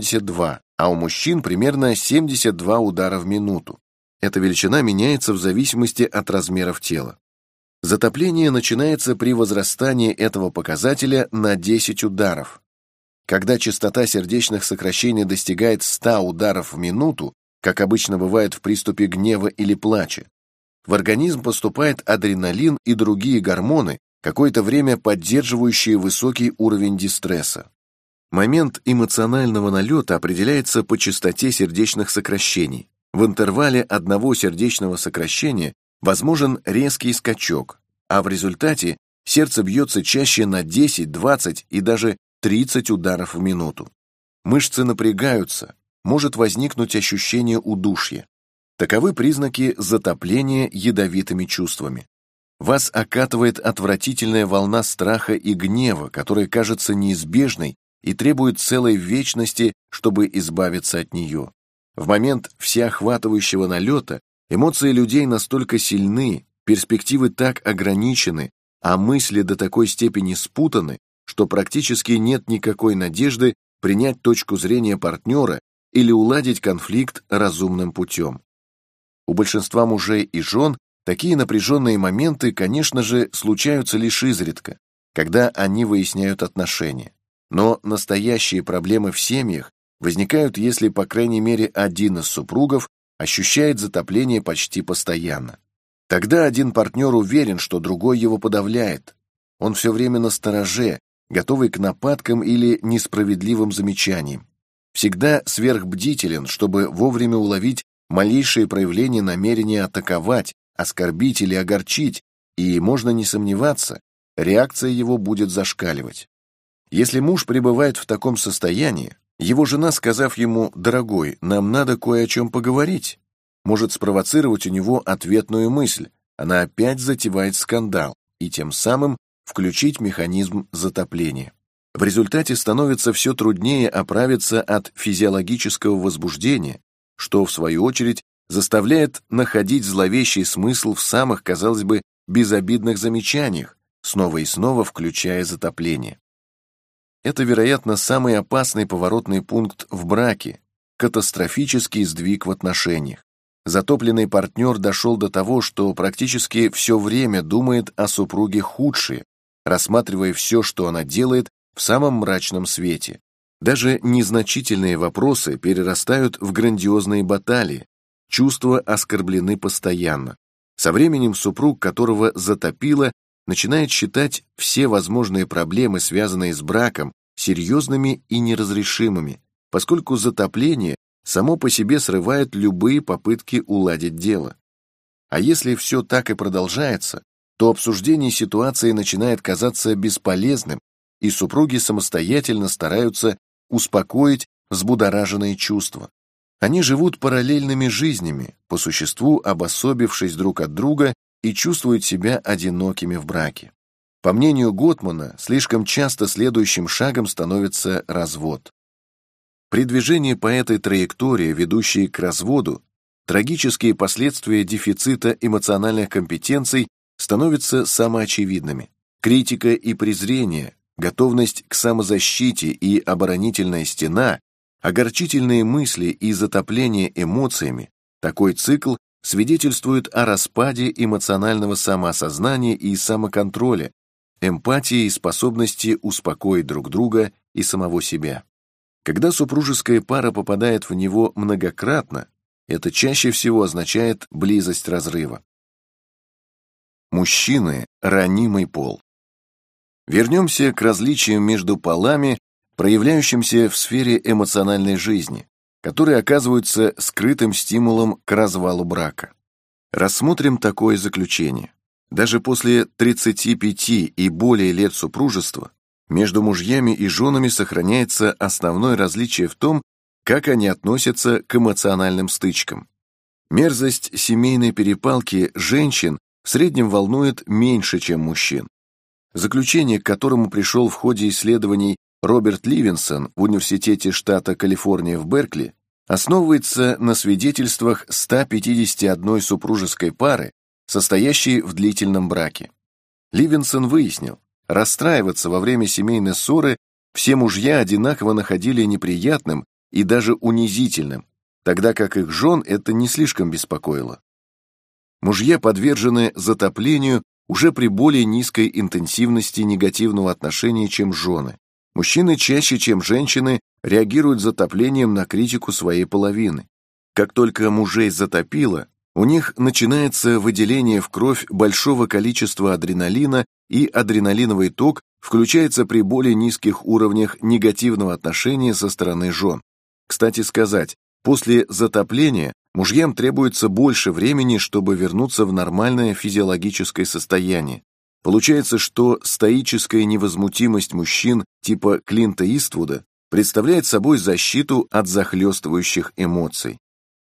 82, а у мужчин примерно 72 удара в минуту. Эта величина меняется в зависимости от размеров тела. Затопление начинается при возрастании этого показателя на 10 ударов. Когда частота сердечных сокращений достигает 100 ударов в минуту, как обычно бывает в приступе гнева или плача, в организм поступает адреналин и другие гормоны, какое-то время поддерживающие высокий уровень дистресса. Момент эмоционального налета определяется по частоте сердечных сокращений. В интервале одного сердечного сокращения возможен резкий скачок, а в результате сердце бьется чаще на 10, 20 и даже 30 ударов в минуту. Мышцы напрягаются, может возникнуть ощущение удушья. Таковы признаки затопления ядовитыми чувствами. Вас окатывает отвратительная волна страха и гнева, которая кажется неизбежной и требует целой вечности, чтобы избавиться от нее. В момент всеохватывающего налета эмоции людей настолько сильны, перспективы так ограничены, а мысли до такой степени спутаны, что практически нет никакой надежды принять точку зрения партнера или уладить конфликт разумным путем. У большинства мужей и жен такие напряженные моменты, конечно же, случаются лишь изредка, когда они выясняют отношения. Но настоящие проблемы в семьях возникают, если, по крайней мере, один из супругов ощущает затопление почти постоянно. Тогда один партнер уверен, что другой его подавляет. Он все время настороже, готовый к нападкам или несправедливым замечаниям. Всегда сверхбдителен, чтобы вовремя уловить малейшее проявление намерения атаковать, оскорбить или огорчить, и, можно не сомневаться, реакция его будет зашкаливать. Если муж пребывает в таком состоянии, его жена, сказав ему «дорогой, нам надо кое о чем поговорить», может спровоцировать у него ответную мысль, она опять затевает скандал, и тем самым включить механизм затопления. В результате становится все труднее оправиться от физиологического возбуждения, что, в свою очередь, заставляет находить зловещий смысл в самых, казалось бы, безобидных замечаниях, снова и снова включая затопление. Это, вероятно, самый опасный поворотный пункт в браке, катастрофический сдвиг в отношениях. Затопленный партнер дошел до того, что практически все время думает о супруге худшее, рассматривая все, что она делает, в самом мрачном свете. Даже незначительные вопросы перерастают в грандиозные баталии, чувства оскорблены постоянно. Со временем супруг, которого затопило, начинает считать все возможные проблемы, связанные с браком, серьезными и неразрешимыми, поскольку затопление само по себе срывает любые попытки уладить дело. А если все так и продолжается, то обсуждение ситуации начинает казаться бесполезным, и супруги самостоятельно стараются успокоить взбудораженные чувства. Они живут параллельными жизнями, по существу обособившись друг от друга и чувствуют себя одинокими в браке. По мнению Готмана, слишком часто следующим шагом становится развод. При движении по этой траектории, ведущей к разводу, трагические последствия дефицита эмоциональных компетенций становятся самоочевидными. Критика и презрение, готовность к самозащите и оборонительная стена, огорчительные мысли и затопление эмоциями — такой цикл свидетельствует о распаде эмоционального самоосознания и самоконтроля, эмпатии и способности успокоить друг друга и самого себя. Когда супружеская пара попадает в него многократно, это чаще всего означает близость разрыва. Мужчины – ранимый пол. Вернемся к различиям между полами, проявляющимся в сфере эмоциональной жизни, которые оказываются скрытым стимулом к развалу брака. Рассмотрим такое заключение. Даже после 35 и более лет супружества между мужьями и женами сохраняется основное различие в том, как они относятся к эмоциональным стычкам. Мерзость семейной перепалки женщин в среднем волнует меньше, чем мужчин. Заключение, к которому пришел в ходе исследований Роберт Ливинсон в Университете штата Калифорния в Беркли, основывается на свидетельствах 151 супружеской пары, состоящей в длительном браке. Ливинсон выяснил, расстраиваться во время семейной ссоры все мужья одинаково находили неприятным и даже унизительным, тогда как их жен это не слишком беспокоило. Мужья подвержены затоплению уже при более низкой интенсивности негативного отношения, чем жены. Мужчины чаще, чем женщины, реагируют затоплением на критику своей половины. Как только мужей затопило, у них начинается выделение в кровь большого количества адреналина, и адреналиновый ток включается при более низких уровнях негативного отношения со стороны жен. Кстати сказать, после затопления мужьям требуется больше времени, чтобы вернуться в нормальное физиологическое состояние. Получается, что стоическая невозмутимость мужчин типа Клинта Иствуда представляет собой защиту от захлестывающих эмоций.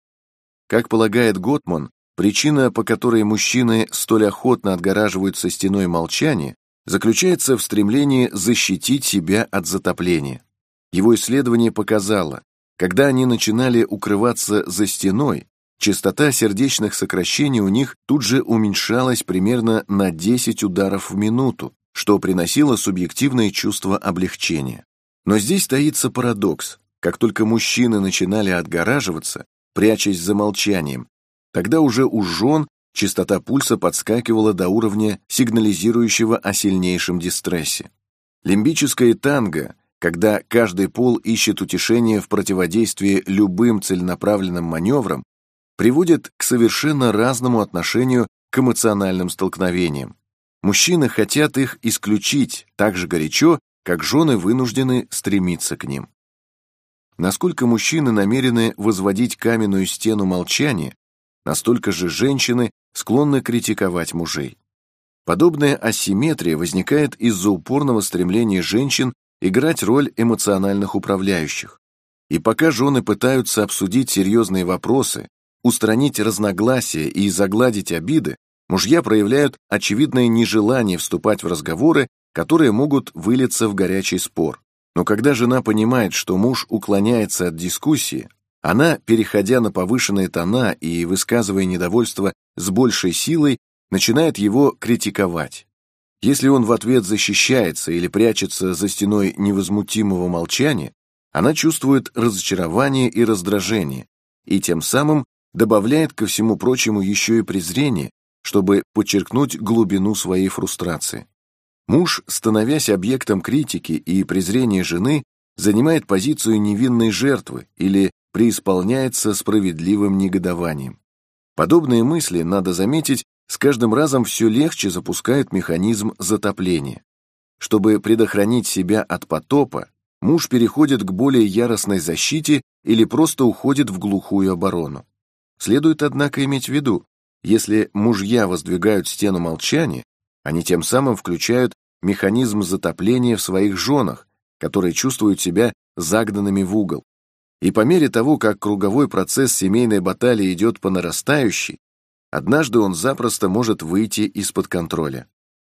Как полагает Готман, причина, по которой мужчины столь охотно отгораживаются стеной молчания, заключается в стремлении защитить себя от затопления. Его исследование показало, когда они начинали укрываться за стеной, частота сердечных сокращений у них тут же уменьшалась примерно на 10 ударов в минуту, что приносило субъективное чувство облегчения. Но здесь таится парадокс. Как только мужчины начинали отгораживаться, прячась за молчанием, тогда уже у жен частота пульса подскакивала до уровня, сигнализирующего о сильнейшем дистрессе. Лимбическое танго, когда каждый пол ищет утешение в противодействии любым целенаправленным маневрам, приводит к совершенно разному отношению к эмоциональным столкновениям. Мужчины хотят их исключить так же горячо, как жены вынуждены стремиться к ним. Насколько мужчины намерены возводить каменную стену молчания, настолько же женщины склонны критиковать мужей. Подобная асимметрия возникает из-за упорного стремления женщин играть роль эмоциональных управляющих. И пока жены пытаются обсудить серьезные вопросы, устранить разногласия и загладить обиды, мужья проявляют очевидное нежелание вступать в разговоры, которые могут вылиться в горячий спор. Но когда жена понимает, что муж уклоняется от дискуссии, она, переходя на повышенные тона и высказывая недовольство с большей силой, начинает его критиковать. Если он в ответ защищается или прячется за стеной невозмутимого молчания, она чувствует разочарование и раздражение, и тем самым добавляет ко всему прочему еще и презрение, чтобы подчеркнуть глубину своей фрустрации. Муж, становясь объектом критики и презрения жены, занимает позицию невинной жертвы или преисполняется справедливым негодованием. Подобные мысли, надо заметить, с каждым разом все легче запускают механизм затопления. Чтобы предохранить себя от потопа, муж переходит к более яростной защите или просто уходит в глухую оборону. Следует, однако, иметь в виду, если мужья воздвигают стену молчания, они тем самым включают механизм затопления в своих женах, которые чувствуют себя загнанными в угол. И по мере того, как круговой процесс семейной баталии идет по нарастающей, однажды он запросто может выйти из-под контроля.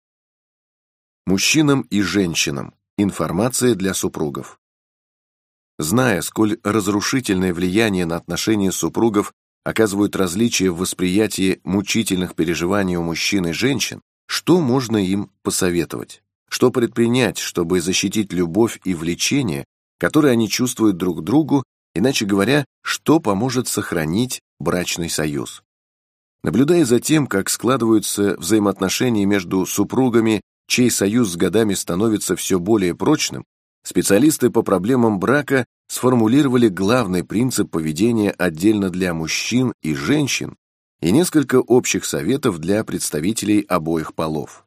Мужчинам и женщинам. Информация для супругов. Зная, сколь разрушительное влияние на отношения супругов оказывают различия в восприятии мучительных переживаний у мужчин и женщин, что можно им посоветовать? Что предпринять, чтобы защитить любовь и влечение, которые они чувствуют друг к другу, иначе говоря, что поможет сохранить брачный союз? Наблюдая за тем, как складываются взаимоотношения между супругами, чей союз с годами становится все более прочным, специалисты по проблемам брака сформулировали главный принцип поведения отдельно для мужчин и женщин и несколько общих советов для представителей обоих полов.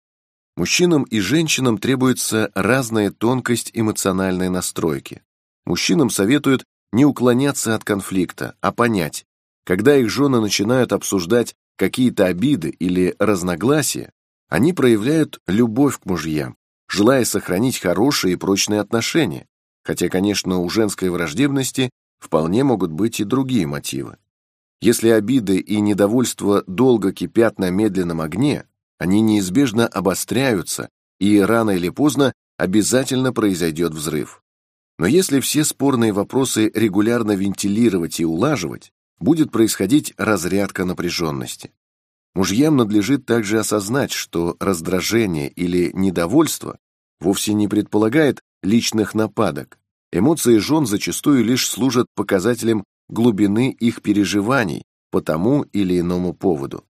Мужчинам и женщинам требуется разная тонкость эмоциональной настройки. Мужчинам советуют не уклоняться от конфликта, а понять, когда их жены начинают обсуждать какие-то обиды или разногласия, они проявляют любовь к мужьям, желая сохранить хорошие и прочные отношения, хотя, конечно, у женской враждебности вполне могут быть и другие мотивы. Если обиды и недовольство долго кипят на медленном огне, они неизбежно обостряются, и рано или поздно обязательно произойдет взрыв. Но если все спорные вопросы регулярно вентилировать и улаживать, будет происходить разрядка напряженности. Мужьям надлежит также осознать, что раздражение или недовольство вовсе не предполагает личных нападок. Эмоции жен зачастую лишь служат показателем глубины их переживаний по тому или иному поводу.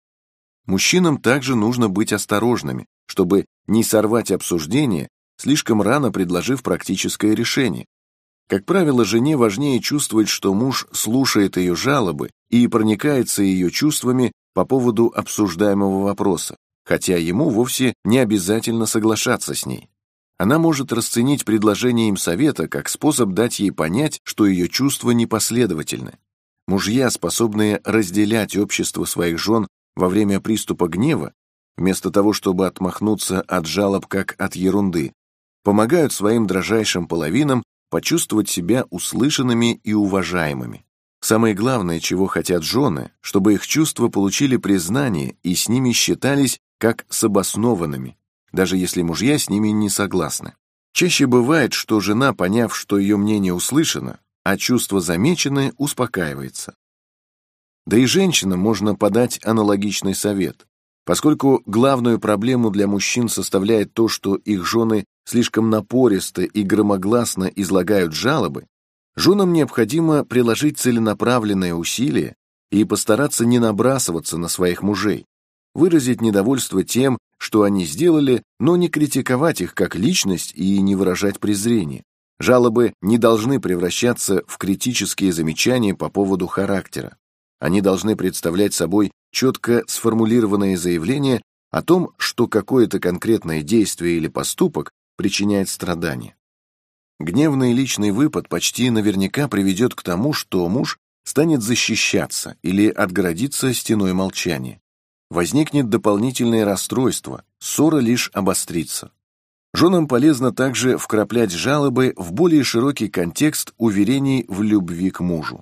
Мужчинам также нужно быть осторожными, чтобы не сорвать обсуждение, слишком рано предложив практическое решение. Как правило, жене важнее чувствовать, что муж слушает ее жалобы и проникается ее чувствами по поводу обсуждаемого вопроса, хотя ему вовсе не обязательно соглашаться с ней. Она может расценить предложение им совета как способ дать ей понять, что ее чувства непоследовательны. Мужья, способные разделять общество своих жен во время приступа гнева, вместо того, чтобы отмахнуться от жалоб как от ерунды, помогают своим дрожайшим половинам почувствовать себя услышанными и уважаемыми. Самое главное, чего хотят жены, чтобы их чувства получили признание и с ними считались как с обоснованными, даже если мужья с ними не согласны. Чаще бывает, что жена, поняв, что ее мнение услышано, а чувства замечены, успокаивается. Да и женщинам можно подать аналогичный совет. Поскольку главную проблему для мужчин составляет то, что их жены слишком напористо и громогласно излагают жалобы, женам необходимо приложить целенаправленные усилия и постараться не набрасываться на своих мужей, выразить недовольство тем, что они сделали, но не критиковать их как личность и не выражать презрения. Жалобы не должны превращаться в критические замечания по поводу характера. Они должны представлять собой четко сформулированное заявление о том, что какое-то конкретное действие или поступок причиняет страдания. Гневный личный выпад почти наверняка приведет к тому, что муж станет защищаться или отгородиться стеной молчания. Возникнет дополнительное расстройство, ссора лишь обострится. Женам полезно также вкраплять жалобы в более широкий контекст уверений в любви к мужу.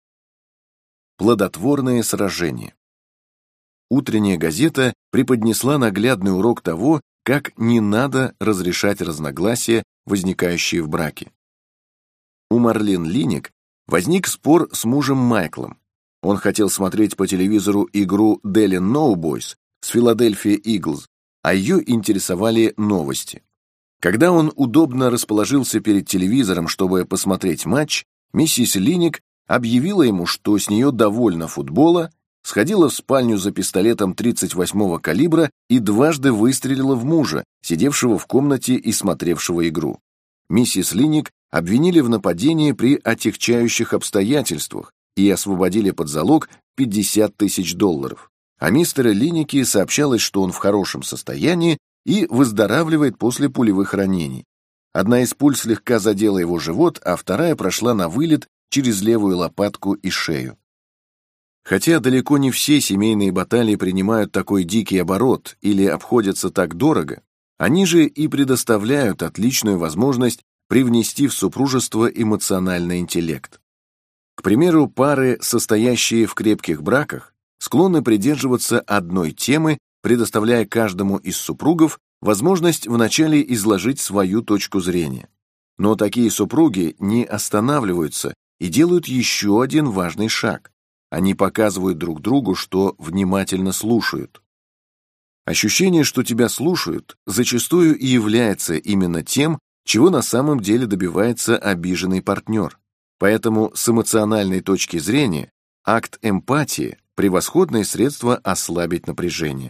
Плодотворные сражения. Утренняя газета преподнесла наглядный урок того, как не надо разрешать разногласия, возникающие в браке. У Марлен Линник возник спор с мужем Майклом. Он хотел смотреть по телевизору игру Даллас Cowboys с Филадельфия Иглз, а ее интересовали новости. Когда он удобно расположился перед телевизором, чтобы посмотреть матч, миссис Линник объявила ему, что с нее довольна футбола, сходила в спальню за пистолетом 38-го калибра и дважды выстрелила в мужа, сидевшего в комнате и смотревшего игру. Миссис Линник обвинили в нападении при отягчающих обстоятельствах и освободили под залог $50 тысяч. О мистере Линнике сообщалось, что он в хорошем состоянии и выздоравливает после пулевых ранений. Одна из пуль слегка задела его живот, а вторая прошла на вылет через левую лопатку и шею. Хотя далеко не все семейные баталии принимают такой дикий оборот или обходятся так дорого, они же и предоставляют отличную возможность привнести в супружество эмоциональный интеллект. К примеру, пары, состоящие в крепких браках, склонны придерживаться одной темы, предоставляя каждому из супругов возможность вначале изложить свою точку зрения. Но такие супруги не останавливаются и делают еще один важный шаг. Они показывают друг другу, что внимательно слушают. Ощущение, что тебя слушают, зачастую и является именно тем, чего на самом деле добивается обиженный партнер. Поэтому с эмоциональной точки зрения акт эмпатии превосходное средство ослабить напряжение.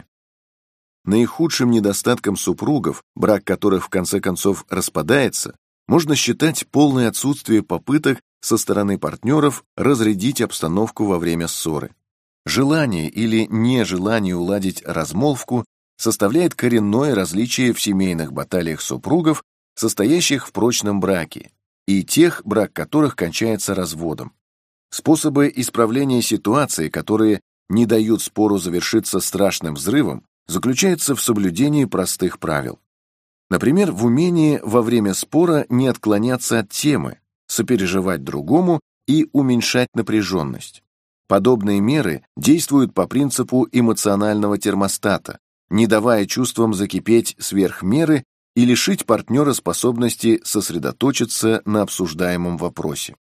Наихудшим недостатком супругов, брак которых в конце концов распадается, можно считать полное отсутствие попыток со стороны партнеров разрядить обстановку во время ссоры. Желание или нежелание уладить размолвку составляет коренное различие в семейных баталиях супругов, состоящих в прочном браке, и тех, брак которых кончается разводом. Способы исправления ситуации, которые не дают спору завершиться страшным взрывом, заключаются в соблюдении простых правил. Например, в умении во время спора не отклоняться от темы, сопереживать другому и уменьшать напряженность. Подобные меры действуют по принципу эмоционального термостата, не давая чувствам закипеть сверх меры и лишить партнера способности сосредоточиться на обсуждаемом вопросе.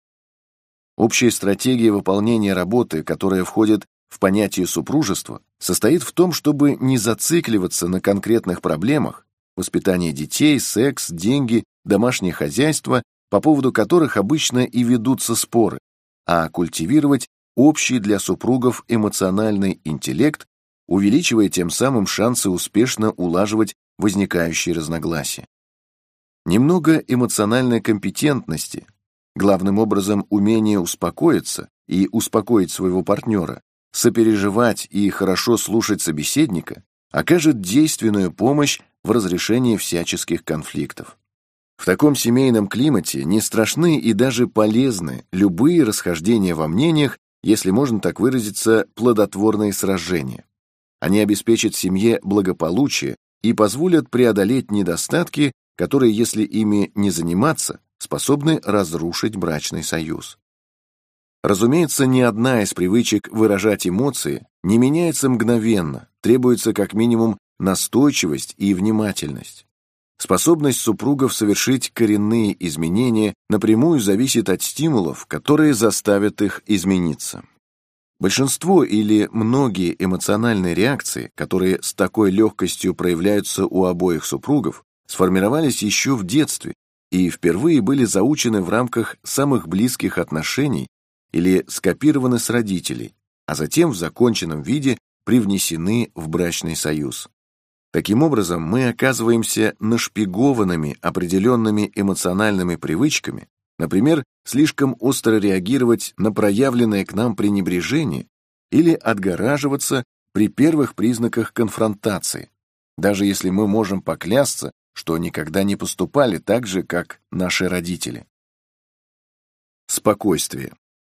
Общая стратегия выполнения работы, которая входит в понятие супружества, состоит в том, чтобы не зацикливаться на конкретных проблемах – воспитание детей, секс, деньги, домашнее хозяйство, по поводу которых обычно и ведутся споры, а культивировать общий для супругов эмоциональный интеллект, увеличивая тем самым шансы успешно улаживать возникающие разногласия. Немного эмоциональной компетентности, главным образом умение успокоиться и успокоить своего партнера, сопереживать и хорошо слушать собеседника, окажет действенную помощь в разрешении всяческих конфликтов. В таком семейном климате не страшны и даже полезны любые расхождения во мнениях, если можно так выразиться, плодотворные сражения. Они обеспечат семье благополучие и позволят преодолеть недостатки, которые, если ими не заниматься, способны разрушить брачный союз. Разумеется, ни одна из привычек выражать эмоции не меняется мгновенно, требуется как минимум настойчивость и внимательность. Способность супругов совершить коренные изменения напрямую зависит от стимулов, которые заставят их измениться. Большинство или многие эмоциональные реакции, которые с такой легкостью проявляются у обоих супругов, сформировались еще в детстве и впервые были заучены в рамках самых близких отношений или скопированы с родителей, а затем в законченном виде привнесены в брачный союз. Таким образом, мы оказываемся нашпигованными определенными эмоциональными привычками, например, слишком остро реагировать на проявленное к нам пренебрежение или отгораживаться при первых признаках конфронтации, даже если мы можем поклясться, что никогда не поступали так же, как наши родители. Спокойствие.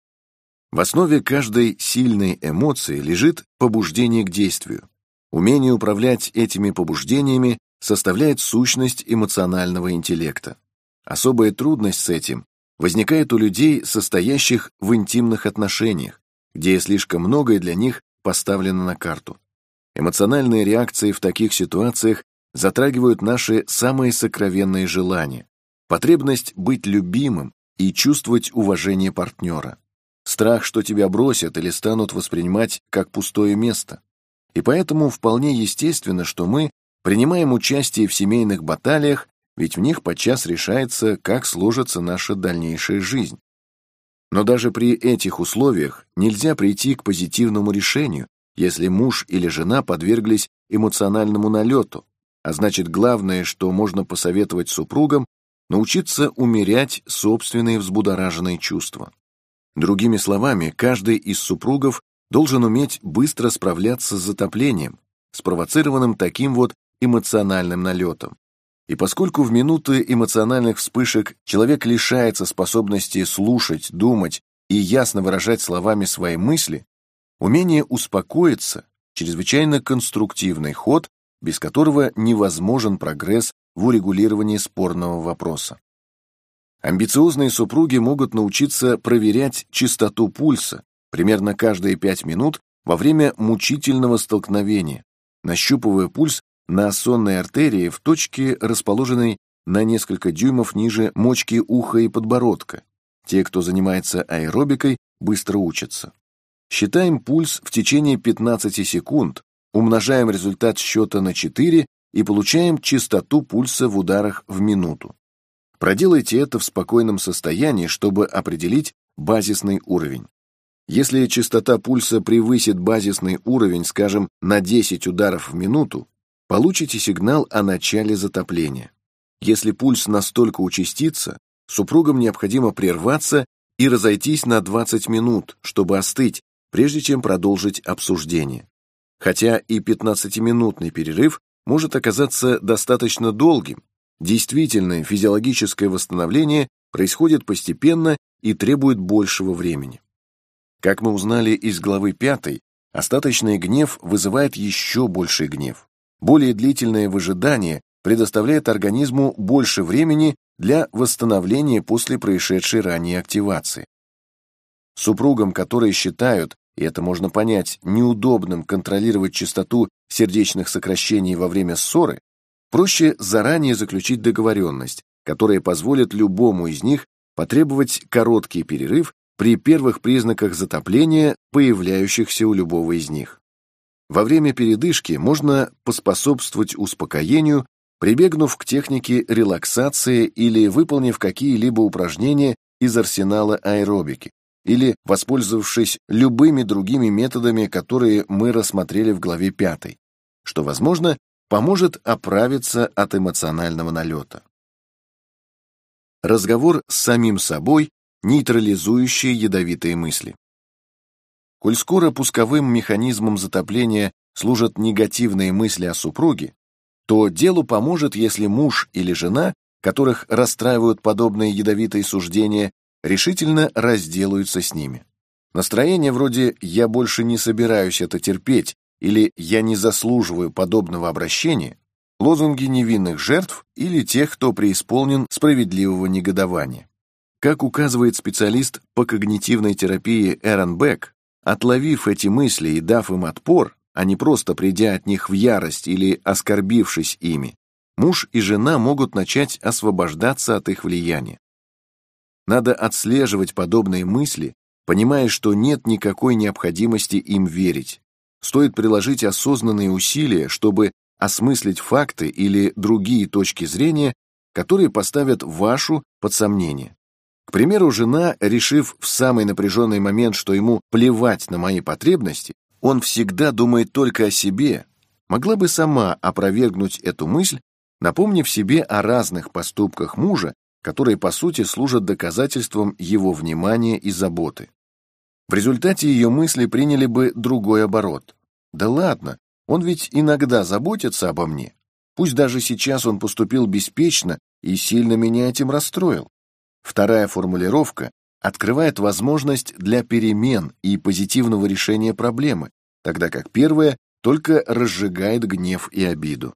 В основе каждой сильной эмоции лежит побуждение к действию. Умение управлять этими побуждениями составляет сущность эмоционального интеллекта. Особая трудность с этим возникает у людей, состоящих в интимных отношениях, где слишком многое для них поставлено на карту. Эмоциональные реакции в таких ситуациях затрагивают наши самые сокровенные желания, потребность быть любимым и чувствовать уважение партнера, страх, что тебя бросят или станут воспринимать как пустое место. И поэтому вполне естественно, что мы принимаем участие в семейных баталиях, ведь в них подчас решается, как сложится наша дальнейшая жизнь. Но даже при этих условиях нельзя прийти к позитивному решению, если муж или жена подверглись эмоциональному налету, а значит, главное, что можно посоветовать супругам, научиться умерять собственные взбудораженные чувства. Другими словами, каждый из супругов должен уметь быстро справляться с затоплением, спровоцированным таким вот эмоциональным налетом. И поскольку в минуты эмоциональных вспышек человек лишается способности слушать, думать и ясно выражать словами свои мысли, умение успокоиться – чрезвычайно конструктивный ход, без которого невозможен прогресс в урегулировании спорного вопроса. Амбициозные супруги могут научиться проверять частоту пульса примерно каждые 5 минут во время мучительного столкновения, нащупывая пульс на сонной артерии в точке, расположенной на несколько дюймов ниже мочки уха и подбородка. Те, кто занимается аэробикой, быстро учатся. Считаем пульс в течение 15 секунд, умножаем результат счета на 4 и получаем частоту пульса в ударах в минуту. Проделайте это в спокойном состоянии, чтобы определить базисный уровень. Если частота пульса превысит базисный уровень, скажем, на 10 ударов в минуту, получите сигнал о начале затопления. Если пульс настолько участится, супругам необходимо прерваться и разойтись на 20 минут, чтобы остыть, прежде чем продолжить обсуждение. Хотя и 15-минутный перерыв может оказаться достаточно долгим, действительное физиологическое восстановление происходит постепенно и требует большего времени. Как мы узнали из главы 5, остаточный гнев вызывает еще больший гнев. Более длительное выжидание предоставляет организму больше времени для восстановления после происшедшей ранее активации. Супругам, которые считают, и это можно понять, неудобным контролировать частоту сердечных сокращений во время ссоры, проще заранее заключить договоренность, которая позволит любому из них потребовать короткий перерыв при первых признаках затопления, появляющихся у любого из них. Во время передышки можно поспособствовать успокоению, прибегнув к технике релаксации или выполнив какие-либо упражнения из арсенала аэробики, или воспользовавшись любыми другими методами, которые мы рассмотрели в главе 5, что, возможно, поможет оправиться от эмоционального налета. Разговор с самим собой, нейтрализующий ядовитые мысли. Коль скоро пусковым механизмом затопления служат негативные мысли о супруге, то делу поможет, если муж или жена, которых расстраивают подобные ядовитые суждения, решительно разделаются с ними. Настроение вроде «я больше не собираюсь это терпеть» или «я не заслуживаю подобного обращения» — лозунги невинных жертв или тех, кто преисполнен справедливого негодования. Как указывает специалист по когнитивной терапии Эрон Бек, отловив эти мысли и дав им отпор, а не просто придя от них в ярость или оскорбившись ими, муж и жена могут начать освобождаться от их влияния. Надо отслеживать подобные мысли, понимая, что нет никакой необходимости им верить. Стоит приложить осознанные усилия, чтобы осмыслить факты или другие точки зрения, которые поставят вашу под сомнение. К примеру, жена, решив в самый напряженный момент, что ему плевать на мои потребности, он всегда думает только о себе, могла бы сама опровергнуть эту мысль, напомнив себе о разных поступках мужа, которые, по сути, служат доказательством его внимания и заботы. В результате ее мысли приняли бы другой оборот. Да ладно, он ведь иногда заботится обо мне. Пусть даже сейчас он поступил беспечно и сильно меня этим расстроил. Вторая формулировка открывает возможность для перемен и позитивного решения проблемы, тогда как первая только разжигает гнев и обиду.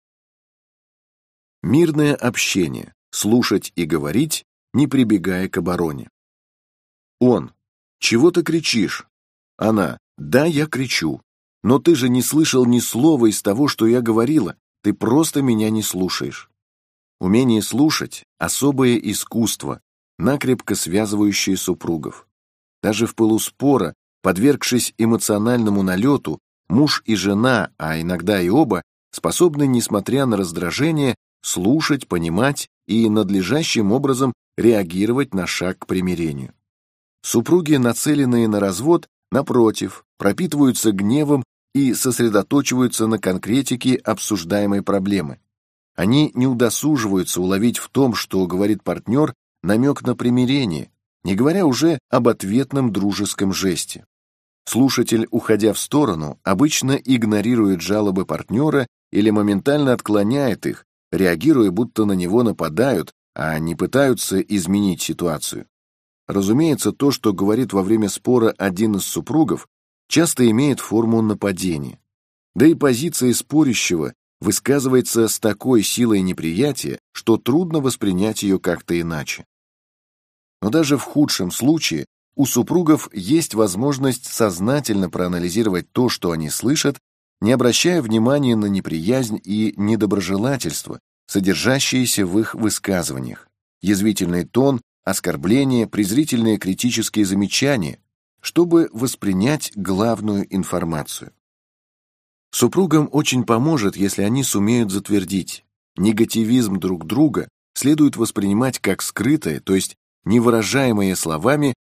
Мирное общение. Слушать и говорить, не прибегая к обороне. Он. Чего ты кричишь? Она. Да, я кричу. Но ты же не слышал ни слова из того, что я говорила. Ты просто меня не слушаешь. Умение слушать – особое искусство, накрепко связывающее супругов. Даже в пылу спора, подвергшись эмоциональному налету, муж и жена, а иногда и оба, способны, несмотря на раздражение, слушать, понимать и надлежащим образом реагировать на шаг к примирению. Супруги, нацеленные на развод, напротив, пропитываются гневом и сосредоточиваются на конкретике обсуждаемой проблемы. Они не удосуживаются уловить в том, что говорит партнер, намек на примирение, не говоря уже об ответном дружеском жесте. Слушатель, уходя в сторону, обычно игнорирует жалобы партнера или моментально отклоняет их, реагируя, будто на него нападают, а не пытаются изменить ситуацию. Разумеется, то, что говорит во время спора один из супругов, часто имеет форму нападения. Да и позиция спорящего высказывается с такой силой неприятия, что трудно воспринять ее как-то иначе. Но даже в худшем случае у супругов есть возможность сознательно проанализировать то, что они слышат, не обращая внимания на неприязнь и недоброжелательство, содержащиеся в их высказываниях, язвительный тон, оскорбления, презрительные критические замечания, чтобы воспринять главную информацию. Супругам очень поможет, если они сумеют затвердить: негативизм друг друга следует воспринимать как скрытое, то есть невыражаемое словами,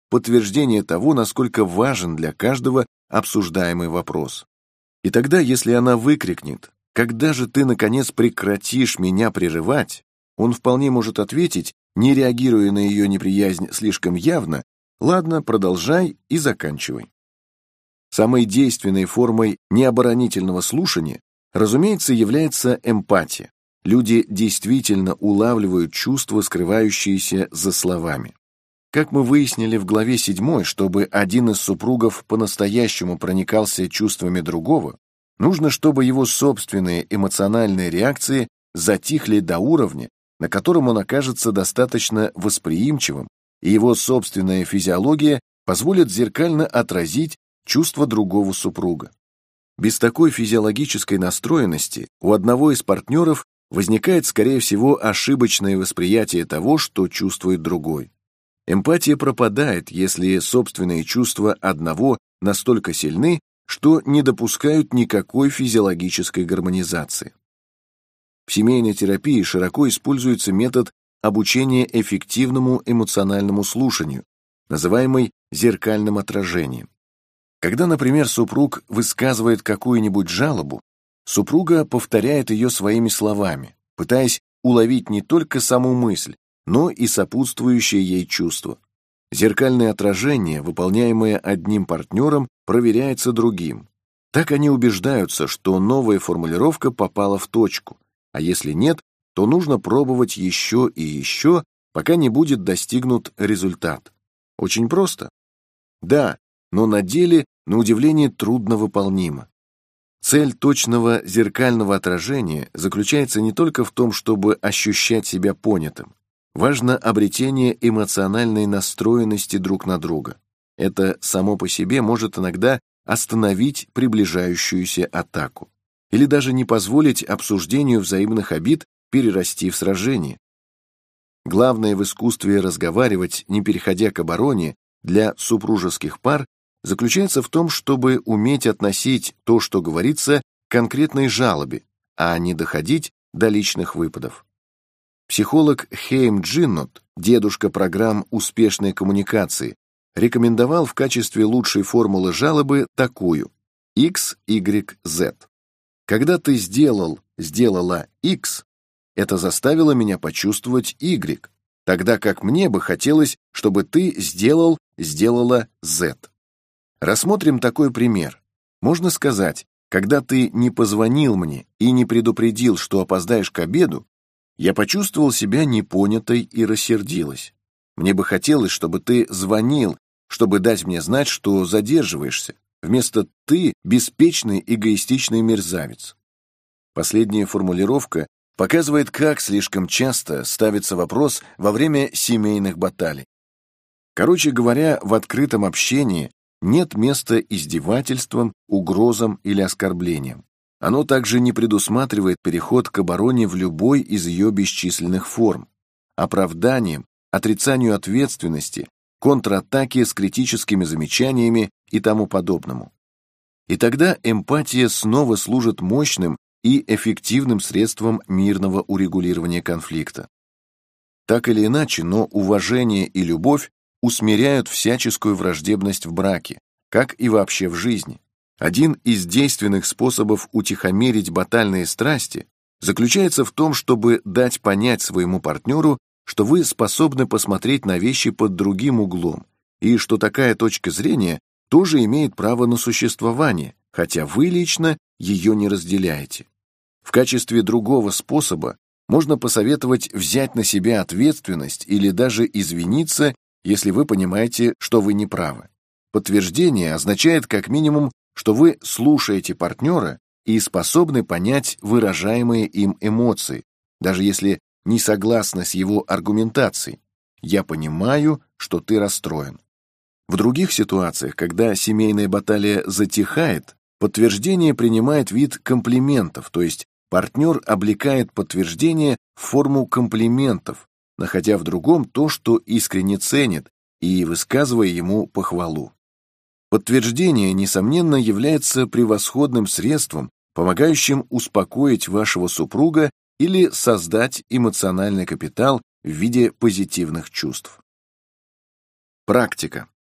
подтверждение того, насколько важен для каждого обсуждаемый вопрос. И тогда, если она выкрикнет: «Когда же ты, наконец, прекратишь меня прерывать?», он вполне может ответить, не реагируя на ее неприязнь слишком явно: «Ладно, продолжай и заканчивай». Самой действенной формой необоронительного слушания, разумеется, является эмпатия. Люди действительно улавливают чувства, скрывающиеся за словами. Как мы выяснили в главе 7, чтобы один из супругов по-настоящему проникался чувствами другого, нужно, чтобы его собственные эмоциональные реакции затихли до уровня, на котором он окажется достаточно восприимчивым, и его собственная физиология позволит зеркально отразить чувства другого супруга. Без такой физиологической настроенности у одного из партнеров возникает, скорее всего, ошибочное восприятие того, что чувствует другой. Эмпатия пропадает, если собственные чувства одного настолько сильны, что не допускают никакой физиологической гармонизации. В семейной терапии широко используется метод обучения эффективному эмоциональному слушанию, называемый зеркальным отражением. Когда, например, супруг высказывает какую-нибудь жалобу, супруга повторяет ее своими словами, пытаясь уловить не только саму мысль, но и сопутствующее ей чувство. Зеркальное отражение, выполняемое одним партнером, проверяется другим. Так они убеждаются, что новая формулировка попала в точку, а если нет, то нужно пробовать еще и еще, пока не будет достигнут результат. Очень просто? Да, но на деле, на удивление, трудновыполнимо. Цель точного зеркального отражения заключается не только в том, чтобы ощущать себя понятым. Важно обретение эмоциональной настроенности друг на друга. Это само по себе может иногда остановить приближающуюся атаку или даже не позволить обсуждению взаимных обид перерасти в сражение. Главное в искусстве разговаривать, не переходя к обороне, для супружеских пар заключается в том, чтобы уметь относить то, что говорится, к конкретной жалобе, а не доходить до личных выпадов. Психолог Хейм Джиннот, дедушка программ успешной коммуникации, рекомендовал в качестве лучшей формулы жалобы такую: X, Y, Z. Когда ты сделала X, это заставило меня почувствовать Y, тогда как мне бы хотелось, чтобы ты сделала Z. Рассмотрим такой пример. Можно сказать: когда ты не позвонил мне и не предупредил, что опоздаешь к обеду, я почувствовал себя непонятой и рассердилась. Мне бы хотелось, чтобы ты звонил, чтобы дать мне знать, что задерживаешься. Вместо «ты» — беспечный, эгоистичный мерзавец. Последняя формулировка показывает, как слишком часто ставится вопрос во время семейных баталий. Короче говоря, в открытом общении нет места издевательствам, угрозам или оскорблениям. Оно также не предусматривает переход к обороне в любой из ее бесчисленных форм, оправданиям, отрицанию ответственности, контратаке с критическими замечаниями и тому подобному. И тогда эмпатия снова служит мощным и эффективным средством мирного урегулирования конфликта. Так или иначе, но уважение и любовь усмиряют всяческую враждебность в браке, как и вообще в жизни. Один из действенных способов утихомирить батальные страсти заключается в том, чтобы дать понять своему партнеру, что вы способны посмотреть на вещи под другим углом, и что такая точка зрения тоже имеет право на существование, хотя вы лично ее не разделяете. В качестве другого способа можно посоветовать взять на себя ответственность или даже извиниться, если вы понимаете, что вы не правы. Подтверждение означает как минимум, что вы слушаете партнера и способны понять выражаемые им эмоции, даже если не согласны с его аргументацией. «Я понимаю, что ты расстроен». В других ситуациях, когда семейная баталия затихает, подтверждение принимает вид комплиментов, то есть партнер облекает подтверждение в форму комплиментов, находя в другом то, что искренне ценит, и высказывая ему похвалу. Подтверждение, несомненно, является превосходным средством, помогающим успокоить вашего супруга или создать эмоциональный капитал в виде позитивных чувств. Практика.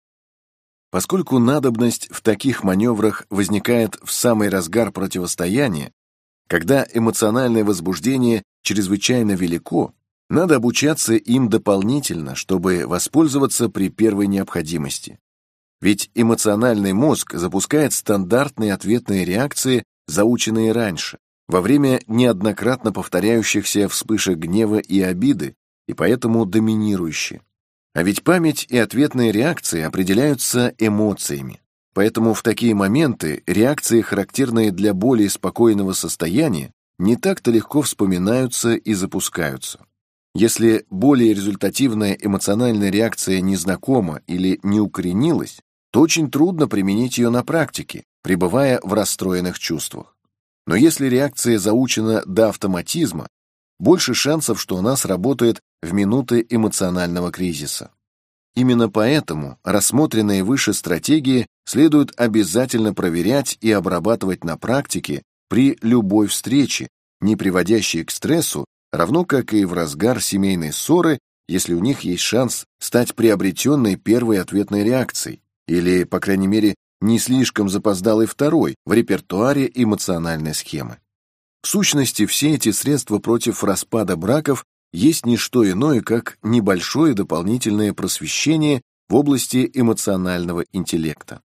Поскольку надобность в таких маневрах возникает в самый разгар противостояния, когда эмоциональное возбуждение чрезвычайно велико, надо обучаться им дополнительно, чтобы воспользоваться при первой необходимости. Ведь эмоциональный мозг запускает стандартные ответные реакции, заученные раньше, во время неоднократно повторяющихся вспышек гнева и обиды, и поэтому доминирующие. А ведь память и ответные реакции определяются эмоциями. Поэтому в такие моменты реакции, характерные для более спокойного состояния, не так-то легко вспоминаются и запускаются. Если более результативная эмоциональная реакция незнакома или не укоренилась, то очень трудно применить ее на практике, пребывая в расстроенных чувствах. Но если реакция заучена до автоматизма, больше шансов, что она сработает в минуты эмоционального кризиса. Именно поэтому рассмотренные выше стратегии следует обязательно проверять и обрабатывать на практике при любой встрече, не приводящей к стрессу, равно как и в разгар семейной ссоры, если у них есть шанс стать приобретенной первой ответной реакцией, или, по крайней мере, не слишком запоздалой второй в репертуаре эмоциональной схемы. В сущности, все эти средства против распада браков есть не что иное, как небольшое дополнительное просвещение в области эмоционального интеллекта.